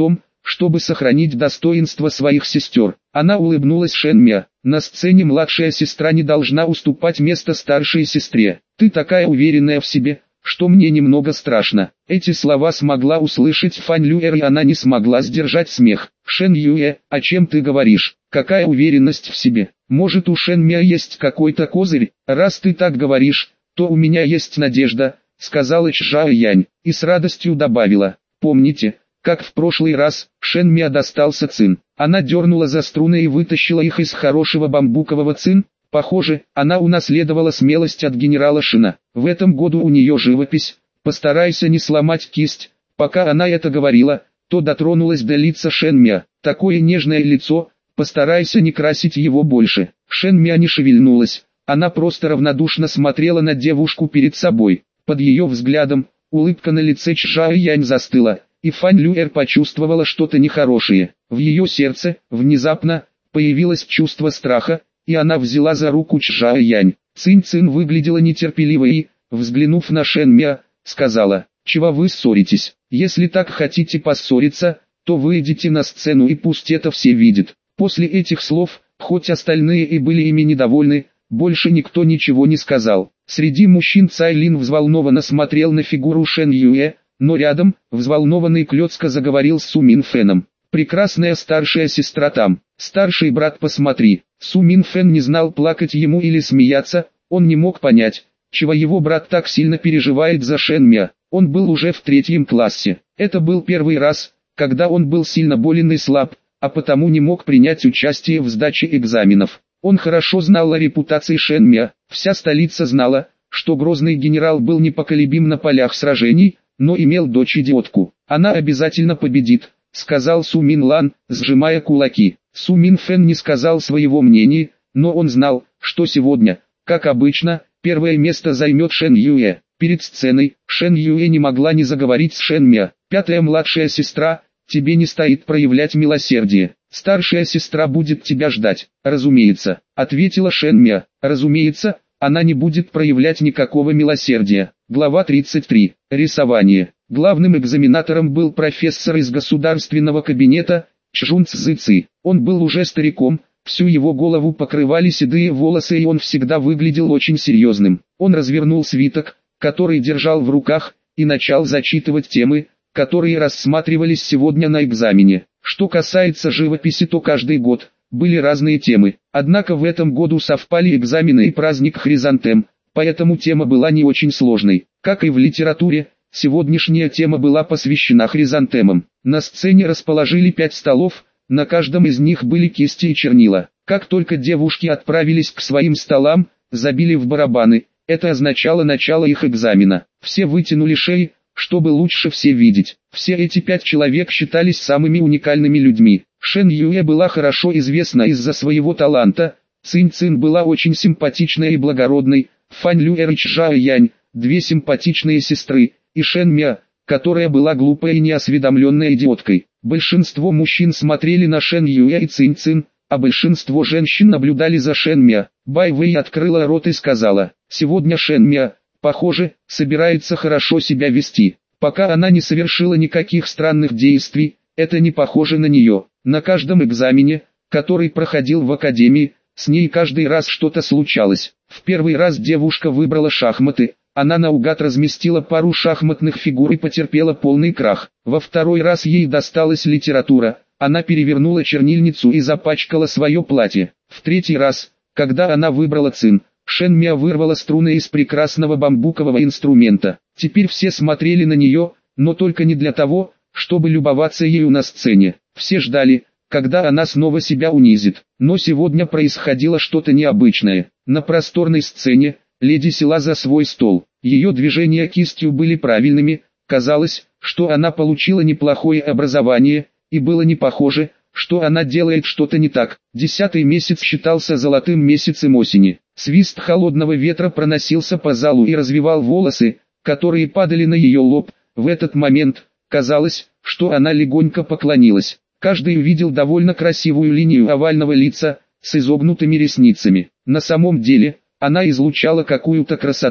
чтобы сохранить достоинство своих сестер. Она улыбнулась Шэньмя. На сцене младшая сестра не должна уступать место старшей сестре. Ты такая уверенная в себе, что мне немного страшно. Эти слова смогла услышать Фань Люэр, и она не смогла сдержать смех. Шэн Юэ, о чем ты говоришь? Какая уверенность в себе? Может, у Шэн Мя есть какой-то козырь? Раз ты так говоришь, то у меня есть надежда, сказала Чжао Янь, и с радостью добавила. Помните, как в прошлый раз, Шэн Мя достался цин. Она дернула за струны и вытащила их из хорошего бамбукового цин. Похоже, она унаследовала смелость от генерала Шина. В этом году у нее живопись. Постарайся не сломать кисть. Пока она это говорила, то дотронулась до лица Шэн Мя. Такое нежное лицо, постарайся не красить его больше. Шэн Мя не шевельнулась. Она просто равнодушно смотрела на девушку перед собой. Под ее взглядом, улыбка на лице Чжао Янь застыла, и Фань Люэр почувствовала что-то нехорошее. В ее сердце, внезапно, появилось чувство страха, и она взяла за руку Чжао Янь. Цинь-Цин выглядела нетерпеливо и, взглянув на Шэн Мя, сказала, «Чего вы ссоритесь? Если так хотите поссориться, то выйдите на сцену и пусть это все видят». После этих слов, хоть остальные и были ими недовольны, больше никто ничего не сказал. Среди мужчин Цай Лин взволнованно смотрел на фигуру Шэн Юэ, но рядом, взволнованный Клёцка заговорил с Су Мин Фэном. «Прекрасная старшая сестра там, старший брат посмотри». Су Мин Фэн не знал, плакать ему или смеяться, он не мог понять, чего его брат так сильно переживает за Шэн Мя. Он был уже в третьем классе. Это был первый раз, когда он был сильно болен и слаб, а потому не мог принять участие в сдаче экзаменов. Он хорошо знал о репутации Шэн Мя. Вся столица знала, что грозный генерал был непоколебим на полях сражений, но имел дочь-идиотку. «Она обязательно победит», — сказал Су Мин Лан, сжимая кулаки. Су Мин Фэн не сказал своего мнения, но он знал, что сегодня, как обычно, первое место займет Шэн Юэ. Перед сценой, Шэн Юэ не могла не заговорить с Шэн Мя. «Пятая младшая сестра, тебе не стоит проявлять милосердие. Старшая сестра будет тебя ждать». «Разумеется», — ответила Шэн Мя. «Разумеется, она не будет проявлять никакого милосердия». Глава тридцать три. Рисование. Главным экзаменатором был профессор из государственного кабинета, Чжун Цзы Ци. Он был уже стариком, всю его голову покрывали седые волосы, и он всегда выглядел очень серьезным. Он развернул свиток, который держал в руках, и начал зачитывать темы, которые рассматривались сегодня на экзамене. Что касается живописи, то каждый год были разные темы. Однако в этом году совпали экзамены и праздник Хризантем, поэтому тема была не очень сложной. Как и в литературе, сегодняшняя тема была посвящена хризантемам. На сцене расположили пять столов, на каждом из них были кисти и чернила. Как только девушки отправились к своим столам, забили в барабаны, это означало начало их экзамена. Все вытянули шеи, чтобы лучше все видеть. Все эти пять человек считались самыми уникальными людьми. Шэн Юэ была хорошо известна из-за своего таланта, Цинь-Цин была очень симпатичной и благородной, Фань Люэр и Чжао Янь, две симпатичные сестры, и Шэн Мя, которая была глупой и неосведомленной идиоткой. Большинство мужчин смотрели на Шэн Юэ и Цинь-Цин, а большинство женщин наблюдали за Шэн Мя. Бай Вэй открыла рот и сказала, «Сегодня Шэн Мя, похоже, собирается хорошо себя вести. Пока она не совершила никаких странных действий, это не похоже на нее. На каждом экзамене, который проходил в академии, с ней каждый раз что-то случалось. В первый раз девушка выбрала шахматы, она наугад разместила пару шахматных фигур и потерпела полный крах. Во второй раз ей досталась литература, она перевернула чернильницу и запачкала свое платье. В третий раз, когда она выбрала цин, Шэн Мя вырвала струны из прекрасного бамбукового инструмента. Теперь все смотрели на нее, но только не для того, чтобы любоваться ею на сцене. Все ждали, когда она снова себя унизит. Но сегодня происходило что-то необычное. На просторной сцене, леди села за свой стол. Ее движения кистью были правильными, казалось, что она получила неплохое образование, и было не похоже, что она делает что-то не так. Десятый месяц считался золотым месяцем осени. Свист холодного ветра проносился по залу и развивал волосы, которые падали на ее лоб. В этот момент, казалось, что она легонько поклонилась. Каждый увидел довольно красивую линию овального лица, с изогнутыми ресницами. На самом деле, она излучала какую-то красоту.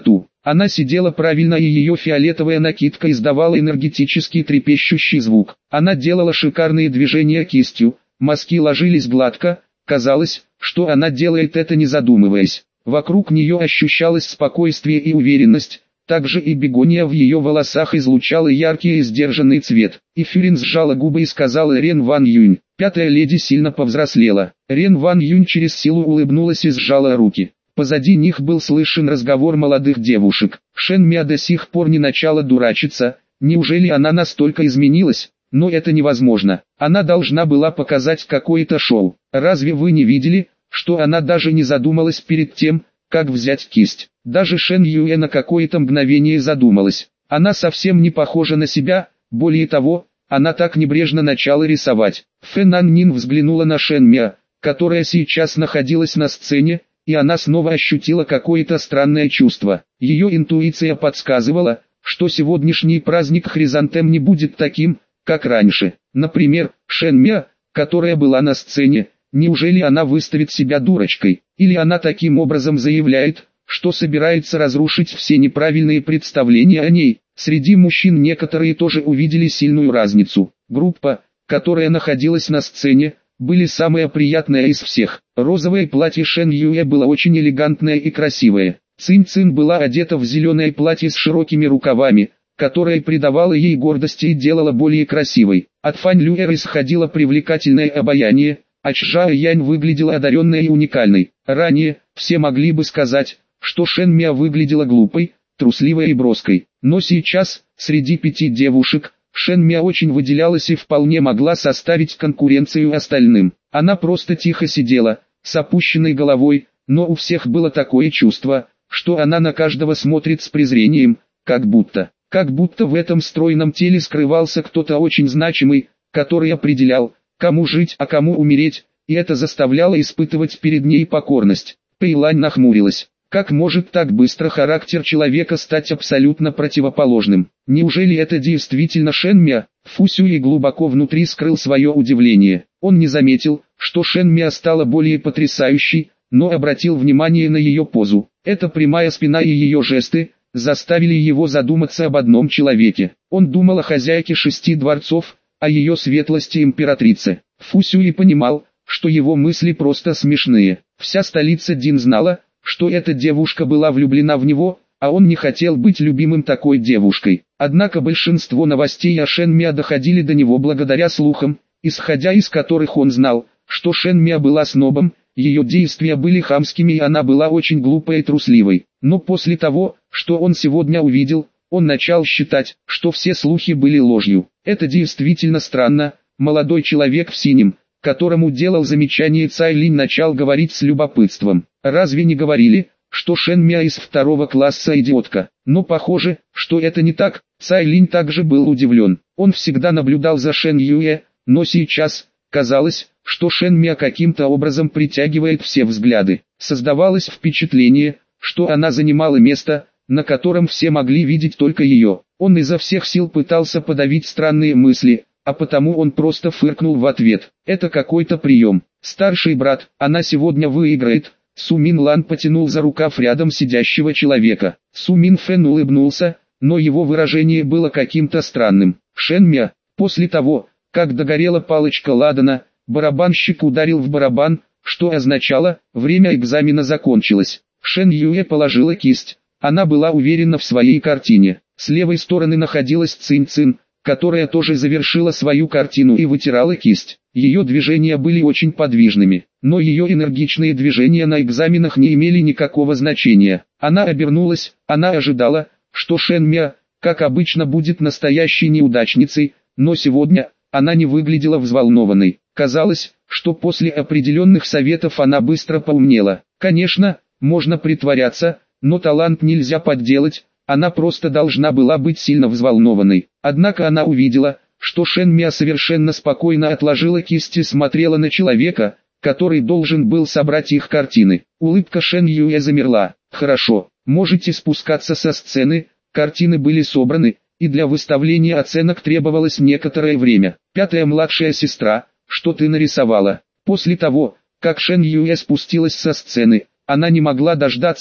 Она сидела правильно, и ее фиолетовая накидка издавала энергетический трепещущий звук. Она делала шикарные движения кистью, мазки ложились гладко, казалось, что она делает это не задумываясь. Вокруг нее ощущалось спокойствие и уверенность, также и бегония в ее волосах излучала яркий и сдержанный цвет. И Фюрин сжала губы и сказала: «Рен Ван Юнь». Пятая леди сильно повзрослела. Рен Ван Юнь через силу улыбнулась и сжала руки. Позади них был слышен разговор молодых девушек. Шен Мя до сих пор не начала дурачиться. Неужели она настолько изменилась? Но это невозможно. Она должна была показать какое-то шоу. Разве вы не видели, что она даже не задумалась перед тем, как взять кисть? Даже Шен Юэ на какое-то мгновение задумалась. Она совсем не похожа на себя, более того, она так небрежно начала рисовать. Фэн Ан Нин взглянула на Шен Мя, которая сейчас находилась на сцене, и она снова ощутила какое-то странное чувство. Ее интуиция подсказывала, что сегодняшний праздник хризантем не будет таким, как раньше. Например, Шен Мя, которая была на сцене, неужели она выставит себя дурочкой? Или она таким образом заявляет, что собирается разрушить все неправильные представления о ней? Среди мужчин некоторые тоже увидели сильную разницу. Группа, которая находилась на сцене, были самая приятная из всех. Розовое платье Шен Юэ было очень элегантное и красивое. Цин Цин была одета в зеленое платье с широкими рукавами, которое придавало ей гордости и делало более красивой. От Фань Люэр исходило привлекательное обаяние, а Чжао Янь выглядела одаренной и уникальной. Ранее, все могли бы сказать, что Шен Мя выглядела глупой, трусливой и броской. Но сейчас, среди пяти девушек, Шен Мя очень выделялась и вполне могла составить конкуренцию остальным. Она просто тихо сидела, с опущенной головой, но у всех было такое чувство, что она на каждого смотрит с презрением, как будто, как будто в этом стройном теле скрывался кто-то очень значимый, который определял, кому жить, а кому умереть, и это заставляло испытывать перед ней покорность. Пэйлань нахмурилась. Как может так быстро характер человека стать абсолютно противоположным? Неужели это действительно Шен Мя? Фу Сюй глубоко внутри скрыл свое удивление. Он не заметил, что Шен Мя стала более потрясающей, но обратил внимание на ее позу. Эта прямая спина и ее жесты заставили его задуматься об одном человеке. Он думал о хозяйке шести дворцов, о ее светлости императрице. Фу Сюй понимал, что его мысли просто смешные. Вся столица Дин знала, что эта девушка была влюблена в него, а он не хотел быть любимым такой девушкой. Однако большинство новостей о Шен Мя доходили до него благодаря слухам, исходя из которых он знал, что Шен Мя была снобом, ее действия были хамскими и она была очень глупой и трусливой. Но после того, что он сегодня увидел, он начал считать, что все слухи были ложью. Это действительно странно. Молодой человек в синем, которому делал замечание Цай Линь, начал говорить с любопытством. Разве не говорили, что Шен Мя из второго класса идиотка? Но похоже, что это не так. Цай Линь также был удивлен. Он всегда наблюдал за Шен Юэ, но сейчас, казалось, что Шен Мя каким-то образом притягивает все взгляды. Создавалось впечатление, что она занимала место, на котором все могли видеть только ее. Он изо всех сил пытался подавить странные мысли, а потому он просто фыркнул в ответ. Это какой-то прием. Старший брат, она сегодня выиграет. Су Мин Лан потянул за рукав рядом сидящего человека. Су Мин Фэн улыбнулся, но его выражение было каким-то странным. Шен Мя, после того, как догорела палочка ладана, барабанщик ударил в барабан, что означало, время экзамена закончилось. Шен Юэ положила кисть. Она была уверена в своей картине. С левой стороны находилась Цин Цин, которая тоже завершила свою картину и вытирала кисть. Ее движения были очень подвижными, но ее энергичные движения на экзаменах не имели никакого значения. Она обернулась, она ожидала, что Шен Мя, как обычно, будет настоящей неудачницей, но сегодня она не выглядела взволнованной. Казалось, что после определенных советов она быстро поумнела. Конечно, можно притворяться, но талант нельзя подделать. Она просто должна была быть сильно взволнованной. Однако она увидела, что Шен Мя совершенно спокойно отложила кисть и смотрела на человека, который должен был собрать их картины. Улыбка Шен Юэ замерла. «Хорошо, можете спускаться со сцены». Картины были собраны, и для выставления оценок требовалось некоторое время. Пятая младшая сестра, что ты нарисовала? После того, как Шен Юэ спустилась со сцены, она не могла дождаться,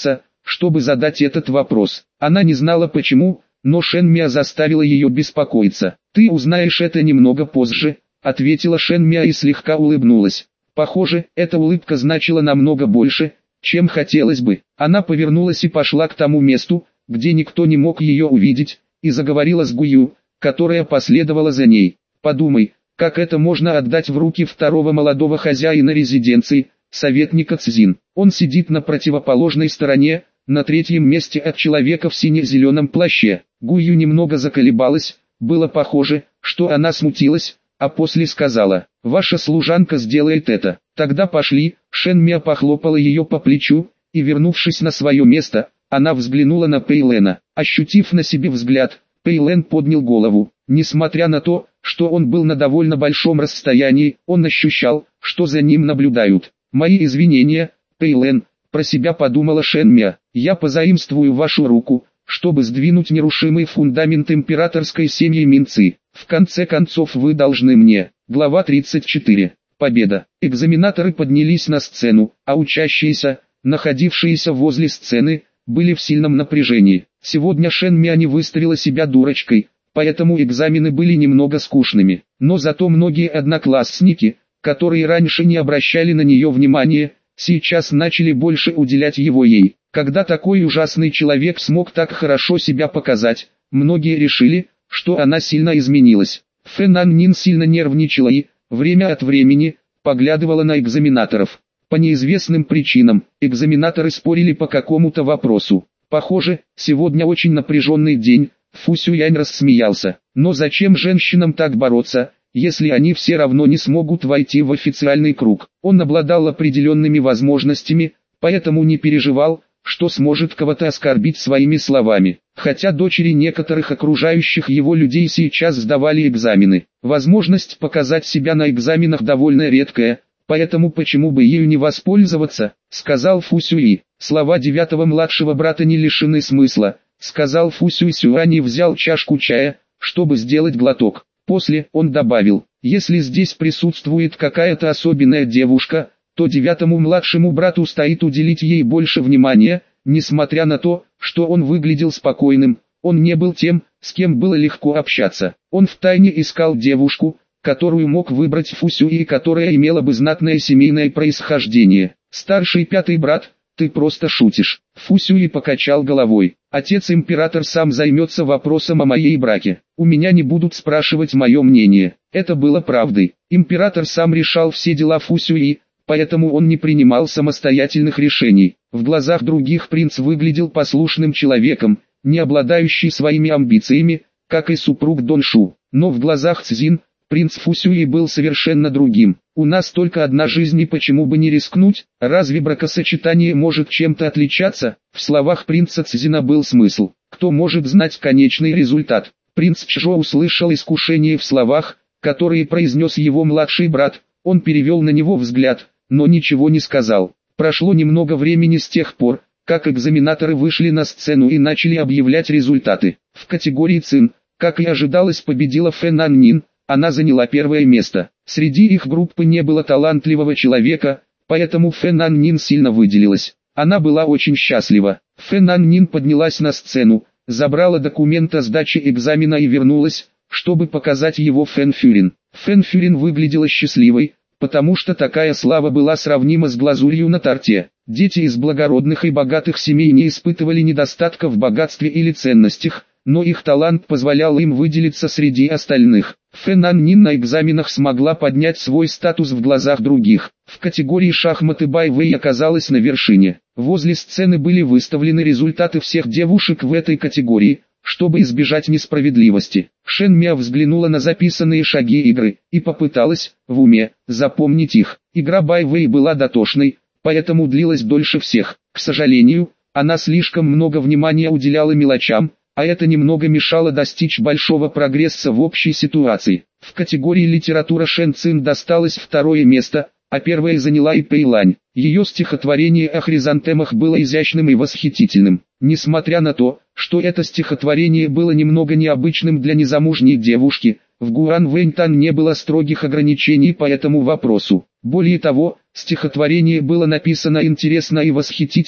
чтобы задать этот вопрос. Она не знала почему, но Шэнмиа заставила ее беспокоиться. «Ты узнаешь это немного позже», — ответила Шэнмиа и слегка улыбнулась. Похоже, эта улыбка значила намного больше, чем хотелось бы. Она повернулась и пошла к тому месту, где никто не мог ее увидеть, и заговорила с Гую, которая последовала за ней. «Подумай, как это можно отдать в руки второго молодого хозяина резиденции, советника Цзин. Он сидит на противоположной стороне, на третьем месте от человека в сине-зеленом плаще». Гую немного заколебалась, было похоже, что она смутилась, а после сказала: «Ваша служанка сделает это». «Тогда пошли». Шэнмиа похлопала ее по плечу, и вернувшись на свое место, она взглянула на Пэйлэна. Ощутив на себе взгляд, Пэйлэн поднял голову. Несмотря на то, что он был на довольно большом расстоянии, он ощущал, что за ним наблюдают. «Мои извинения, Пэйлэн», — про себя подумала Шэнмиа. «Я позаимствую вашу руку, чтобы сдвинуть нерушимый фундамент императорской семьи Минцы. В конце концов вы должны мне». Глава тридцать четыре. Победа. Экзаменаторы поднялись на сцену, а учащиеся, находившиеся возле сцены, были в сильном напряжении. Сегодня Шэнмиа не выставила себя дурочкой, поэтому экзамены были немного скучными. Но зато многие одноклассники, которые раньше не обращали на нее внимания, сейчас начали больше уделять его ей. Когда такой ужасный человек смог так хорошо себя показать, многие решили, что она сильно изменилась. Фэн Ан Нин сильно нервничала и, время от времени, поглядывала на экзаменаторов. По неизвестным причинам, экзаменаторы спорили по какому-то вопросу. Похоже, сегодня очень напряженный день. Фу Сюянь рассмеялся. Но зачем женщинам так бороться, если они все равно не смогут войти в официальный круг? Он обладал определенными возможностями, поэтому не переживал, что сможет кого-то оскорбить своими словами. Хотя дочери некоторых окружающих его людей сейчас сдавали экзамены. Возможность показать себя на экзаменах довольно редкая, поэтому почему бы ею не воспользоваться, сказал Фу Сюи. Слова девятого младшего брата не лишены смысла, сказал Фу Сюи Сюань и взял чашку чая, чтобы сделать глоток. После он добавил: если здесь присутствует какая-то особенная девушка, то девятому младшему брату стоит уделить ей больше внимания. Несмотря на то, что он выглядел спокойным, он не был тем, с кем было легко общаться. Он втайне искал девушку, которую мог выбрать Фу Сюи и которая имела бы знатное семейное происхождение. Старший пятый брат, ты просто шутишь. Фу Сюи покачал головой. Отец-император сам займется вопросом о моей браке. У меня не будут спрашивать мое мнение. Это было правдой. Император сам решал все дела Фу Сюи, поэтому он не принимал самостоятельных решений. В глазах других принц выглядел послушным человеком, не обладающий своими амбициями, как и супруг Дон Шу. Но в глазах Цзин, принц Фу Сюи был совершенно другим. У нас только одна жизнь, и почему бы не рискнуть? Разве бракосочетание может чем-то отличаться? В словах принца Цзина был смысл. Кто может знать конечный результат? Принц Чжо услышал искушение в словах, которые произнес его младший брат. Он перевел на него взгляд, но ничего не сказал. Прошло немного времени с тех пор, как экзаменаторы вышли на сцену и начали объявлять результаты. В категории Цин, как и ожидалось, победила Фэн Ан Нин. Она заняла первое место. Среди их группы не было талантливого человека, поэтому Фэн Ан Нин сильно выделилась. Она была очень счастлива. Фэн Ан Нин поднялась на сцену, забрала документ о сдаче экзамена и вернулась, чтобы показать его Фэн Фюрин. Фэн Фюрин выглядела счастливой, потому что такая слава была сравнима с глазурью на торте. Дети из благородных и богатых семей не испытывали недостатка в богатстве или ценностях, но их талант позволял им выделиться среди остальных. Фэн Ан Нин на экзаменах смогла поднять свой статус в глазах других. В категории шахматы Бай Вэй оказалась на вершине. Возле сцены были выставлены результаты всех девушек в этой категории, чтобы избежать несправедливости. Шэнмиа взглянула на записанные шаги игры и попыталась, в уме, запомнить их. Игра Бай Вэй была дотошной, поэтому длилась дольше всех. К сожалению, она слишком много внимания уделяла мелочам, а это немного мешало достичь большого прогресса в общей ситуации. В категории литература Шэн Цин досталось второе место, а первое заняла И Пэйлань. Ее стихотворение о хризантемах было изящным и восхитительным. Несмотря на то, что это стихотворение было немного необычным для незамужней девушки, в Гуан Вэньтан не было строгих ограничений по этому вопросу. Более того, стихотворение было написано интересно и восхитительно,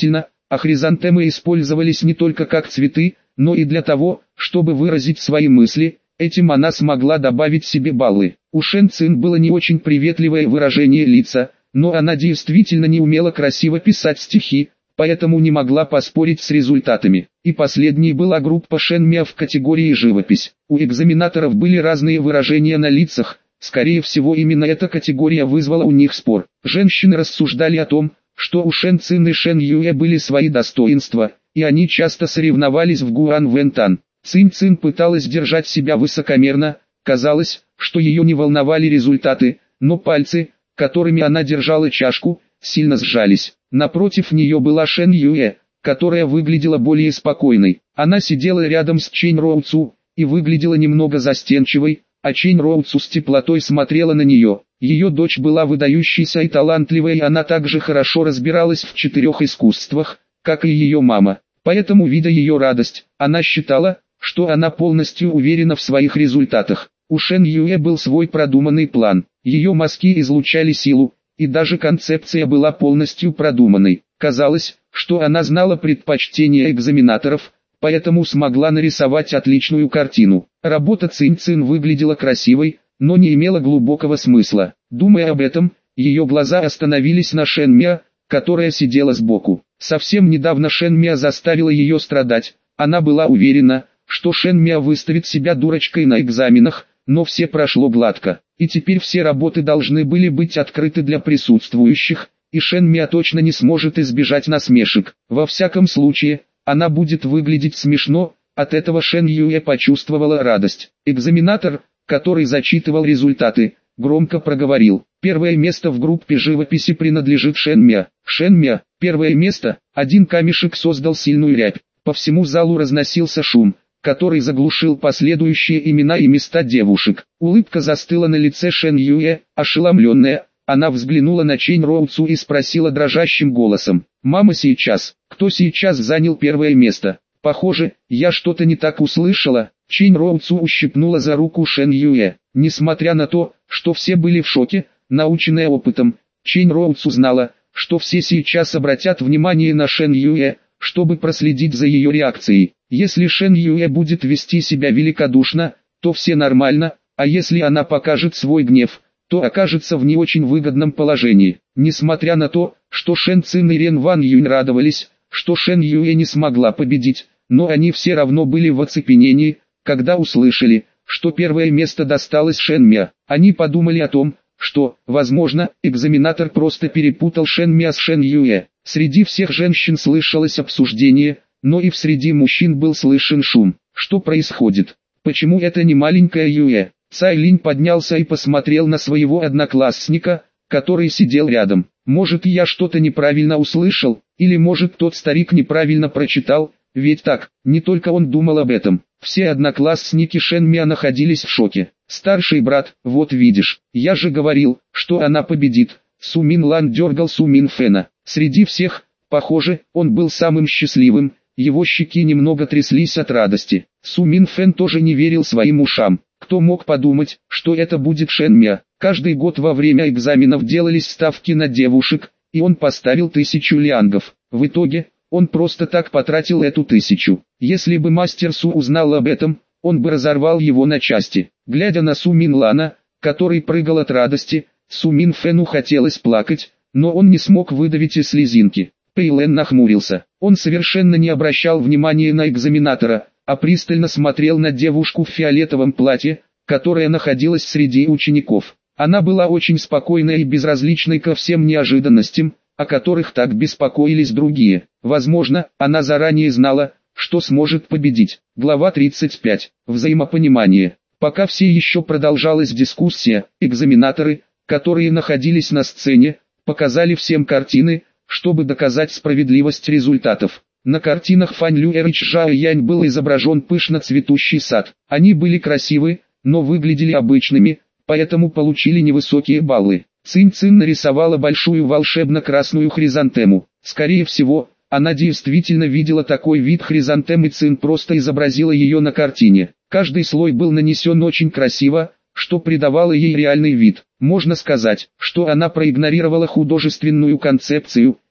а хризантемы использовались не только как цветы, но и для того, чтобы выразить свои мысли. Этим она смогла добавить себе баллы. У Шэн Цин было не очень приветливое выражение лица, но она действительно не умела красиво писать стихи, поэтому не могла поспорить с результатами. И последней была группа Шэн Мя в категории «Живопись». У экзаменаторов были разные выражения на лицах, скорее всего именно эта категория вызвала у них спор. Женщины рассуждали о том, что у Шэн Цин и Шэн Юэ были свои достоинства, и они часто соревновались в Гуан Вэн Тан. Цин Цин пыталась держать себя высокомерно, казалось, что ее не волновали результаты, но пальцы, которыми она держала чашку, сильно сжались. Напротив нее была Шэн Юэ, которая выглядела более спокойной. Она сидела рядом с Чэнь Роу Цу и выглядела немного застенчивой, а Чэнь Роу Цу с теплотой смотрела на нее. Ее дочь была выдающейся и талантливой, и она также хорошо разбиралась в четырех искусствах, как и ее мама. Поэтому, видя ее радость, она считала, что она полностью уверена в своих результатах. У Шэн Юэ был свой продуманный план. Ее мазки излучали силу, и даже концепция была полностью продуманной. Казалось, что она знала предпочтения экзаменаторов, поэтому смогла нарисовать отличную картину. Работа Цин Цин выглядела красивой, но не имела глубокого смысла. Думая об этом, ее глаза остановились на Шэн Мя, которая сидела сбоку. Совсем недавно Шэн Мя заставила ее страдать. Она была уверена, что Шэн Мя выставит себя дурочкой на экзаменах, но все прошло гладко. И теперь все работы должны были быть открыты для присутствующих, и Шэн Мя точно не сможет избежать насмешек. Во всяком случае, она будет выглядеть смешно. От этого Шэн Юэ почувствовала радость. Экзаменатор, который зачитывал результаты, громко проговорил: «Первое место в группе живописи принадлежит Шэн Мя». Шэн Мя, первое место. Один камешек создал сильную рябь. По всему залу разносился шум, который заглушил последующие имена и места девушек. Улыбка застыла на лице Шэн Юэ, ошеломленная. Она взглянула на Чэнь Роу Цу и спросила дрожащим голосом: «Мама, сейчас? Кто сейчас занял первое место? Похоже, я что-то не так услышала». Чэнь Роу Цу ущипнула за руку Шэн Юэ. Несмотря на то, что все были в шоке, наученная опытом, Чэнь Роу Цу знала, что все сейчас обратят внимание на Шэн Юэ, чтобы проследить за ее реакцией. Если Шэн Юэ будет вести себя великодушно, то все нормально, а если она покажет свой гнев, то окажется в не очень выгодном положении. Несмотря на то, что Шэн Цин и Рен Ван Юнь радовались, что Шэн Юэ не смогла победить, но они все равно были в оцепенении, когда услышали, что первое место досталось Шэн Мя. Они подумали о том, что, возможно, экзаменатор просто перепутал Шэн Мя с Шэн Юэ. Среди всех женщин слышалось обсуждение, но и в среди мужчин был слышен шум. Что происходит? Почему это не маленькая Юэ? Цай Линь поднялся и посмотрел на своего одноклассника, который сидел рядом. Может, я что-то неправильно услышал, или может тот старик неправильно прочитал, ведь так, не только он думал об этом. Все одноклассники Шэн Мя находились в шоке. Старший брат, вот видишь, я же говорил, что она победит. Су Мин Лан дергал Су Мин Фэна. Среди всех, похоже, он был самым счастливым, его щеки немного тряслись от радости. Су Мин Фэн тоже не верил своим ушам. Кто мог подумать, что это будет Шэн Мя? Каждый год во время экзаменов делались ставки на девушек, и он поставил тысячу лиангов. В итоге, он просто так потратил эту тысячу. Если бы мастер Су узнал об этом, он бы разорвал его на части. Глядя на Су Мин Лана, который прыгал от радости, Су Мин Фэну хотелось плакать, но он не смог выдавить и слезинки. Пэйлэн нахмурился. Он совершенно не обращал внимания на экзаменатора, а пристально смотрел на девушку в фиолетовом платье, которая находилась среди учеников. Она была очень спокойной и безразличной ко всем неожиданностям, о которых так беспокоились другие. Возможно, она заранее знала, что сможет победить. Глава тридцать пять. Взаимопонимание. Пока все еще продолжалась дискуссия, экзаменаторы, которые находились на сцене, показали всем картины, чтобы доказать справедливость результатов. На картинах Фань Люэр и Чжао Янь был изображен пышно цветущий сад. Они были красивы, но выглядели обычными, поэтому получили невысокие баллы. Цин Цин нарисовала большую волшебно-красную хризантему. Скорее всего, она действительно видела такой вид хризантемы, Цин просто изобразила ее на картине. Каждый слой был нанесен очень красиво, что придавало ей реальный вид. Можно сказать, что она проигнорировала художественную концепцию,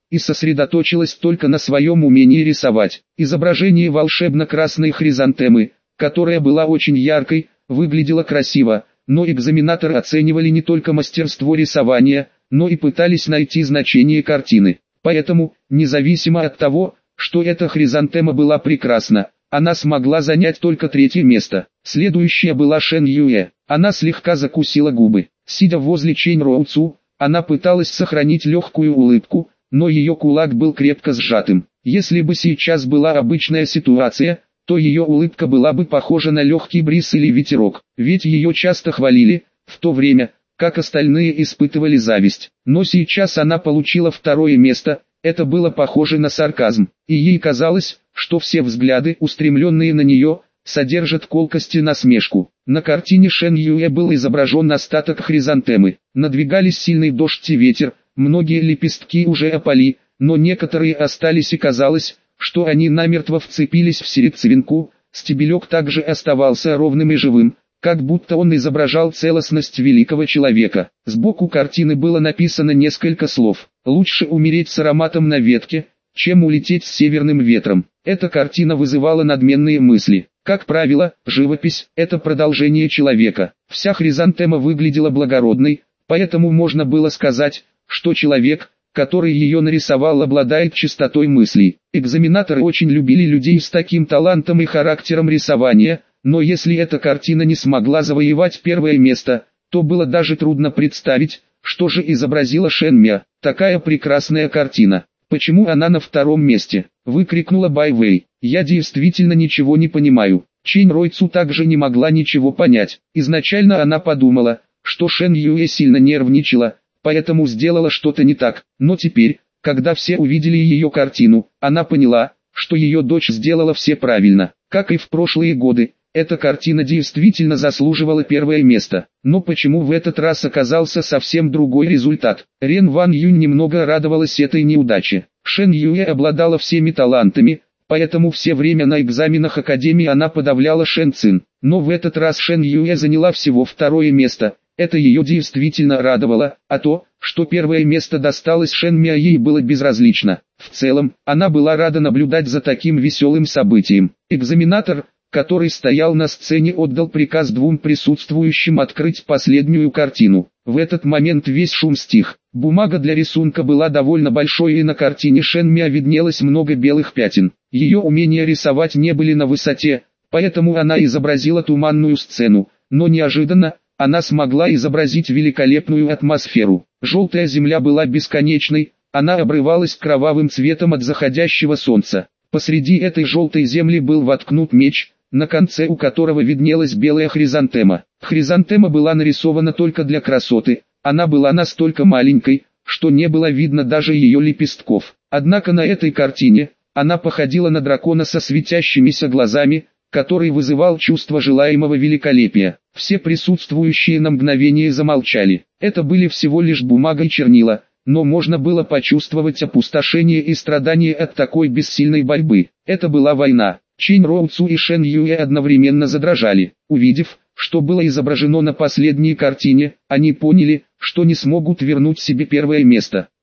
и сосредоточилась только на своем умении рисовать. Изображение волшебно-красной хризантемы, которая была очень яркой, выглядело красиво, но экзаменаторы оценивали не только мастерство рисования, но и пытались найти значение картины. Поэтому, независимо от того, что эта хризантема была прекрасна, она смогла занять только третье место. Следующая была Шэн Юэ. Она слегка закусила губы. Сидя возле Чэнь Роуцу, она пыталась сохранить легкую улыбку, но ее кулак был крепко сжатым. Если бы сейчас была обычная ситуация, то ее улыбка была бы похожа на легкий бриз или ветерок, ведь ее часто хвалили, в то время, как остальные испытывали зависть. Но сейчас она получила второе место, это было похоже на сарказм, и ей казалось, что все взгляды, устремленные на нее, содержат колкость и насмешку. На картине Шэн Юэ был изображен остаток хризантемы. Надвигались сильный дождь и ветер, многие лепестки уже опали, но некоторые остались и казалось, что они намертво вцепились в сердцевинку, стебелек также оставался ровным и живым, как будто он изображал целостность великого человека. Сбоку картины было написано несколько слов: «Лучше умереть с ароматом на ветке, чем улететь с северным ветром». Эта картина вызывала надменные мысли. Как правило, живопись – это продолжение человека. Вся хризантема выглядела благородной, поэтому можно было сказать, что человек, который ее нарисовал, обладает чистотой мыслей. Экзаменаторы очень любили людей с таким талантом и характером рисования, но если эта картина не смогла завоевать первое место, то было даже трудно представить, что же изобразила Шэн Мя. Такая прекрасная картина. «Почему она на втором месте?» – выкрикнула Бай Вэй. «Я действительно ничего не понимаю». Чэнь Ройцу также не могла ничего понять. Изначально она подумала, что Шэн Юэ сильно нервничала, поэтому сделала что-то не так. Но теперь, когда все увидели ее картину, она поняла, что ее дочь сделала все правильно. Как и в прошлые годы, эта картина действительно заслуживала первое место. Но почему в этот раз оказался совсем другой результат? Рен Ван Юнь немного радовалась этой неудаче. Шэн Юэ обладала всеми талантами, поэтому все время на экзаменах Академии она подавляла Шэн Цин. Но в этот раз Шэн Юэ заняла всего второе место. Это ее действительно радовало, а то, что первое место досталось Шэн Мя, ей было безразлично. В целом, она была рада наблюдать за таким веселым событием. Экзаменатор, который стоял на сцене, отдал приказ двум присутствующим открыть последнюю картину. В этот момент весь шум стих. Бумага для рисунка была довольно большой, и на картине Шэн Мя виднелось много белых пятен. Ее умения рисовать не были на высоте, поэтому она изобразила туманную сцену, но неожиданно, она смогла изобразить великолепную атмосферу. Желтая земля была бесконечной, она обрывалась кровавым цветом от заходящего солнца. Посреди этой желтой земли был воткнут меч, на конце у которого виднелась белая хризантема. Хризантема была нарисована только для красоты, она была настолько маленькой, что не было видно даже ее лепестков. Однако на этой картине, она походила на дракона со светящимися глазами, который вызывал чувство желаемого великолепия. Все присутствующие на мгновение замолчали. Это были всего лишь бумага и чернила, но можно было почувствовать опустошение и страдание от такой бессильной борьбы. Это была война. Чэнь Роуцу и Шэн Юэ одновременно задрожали. Увидев, что было изображено на последней картине, они поняли, что не смогут вернуть себе первое место.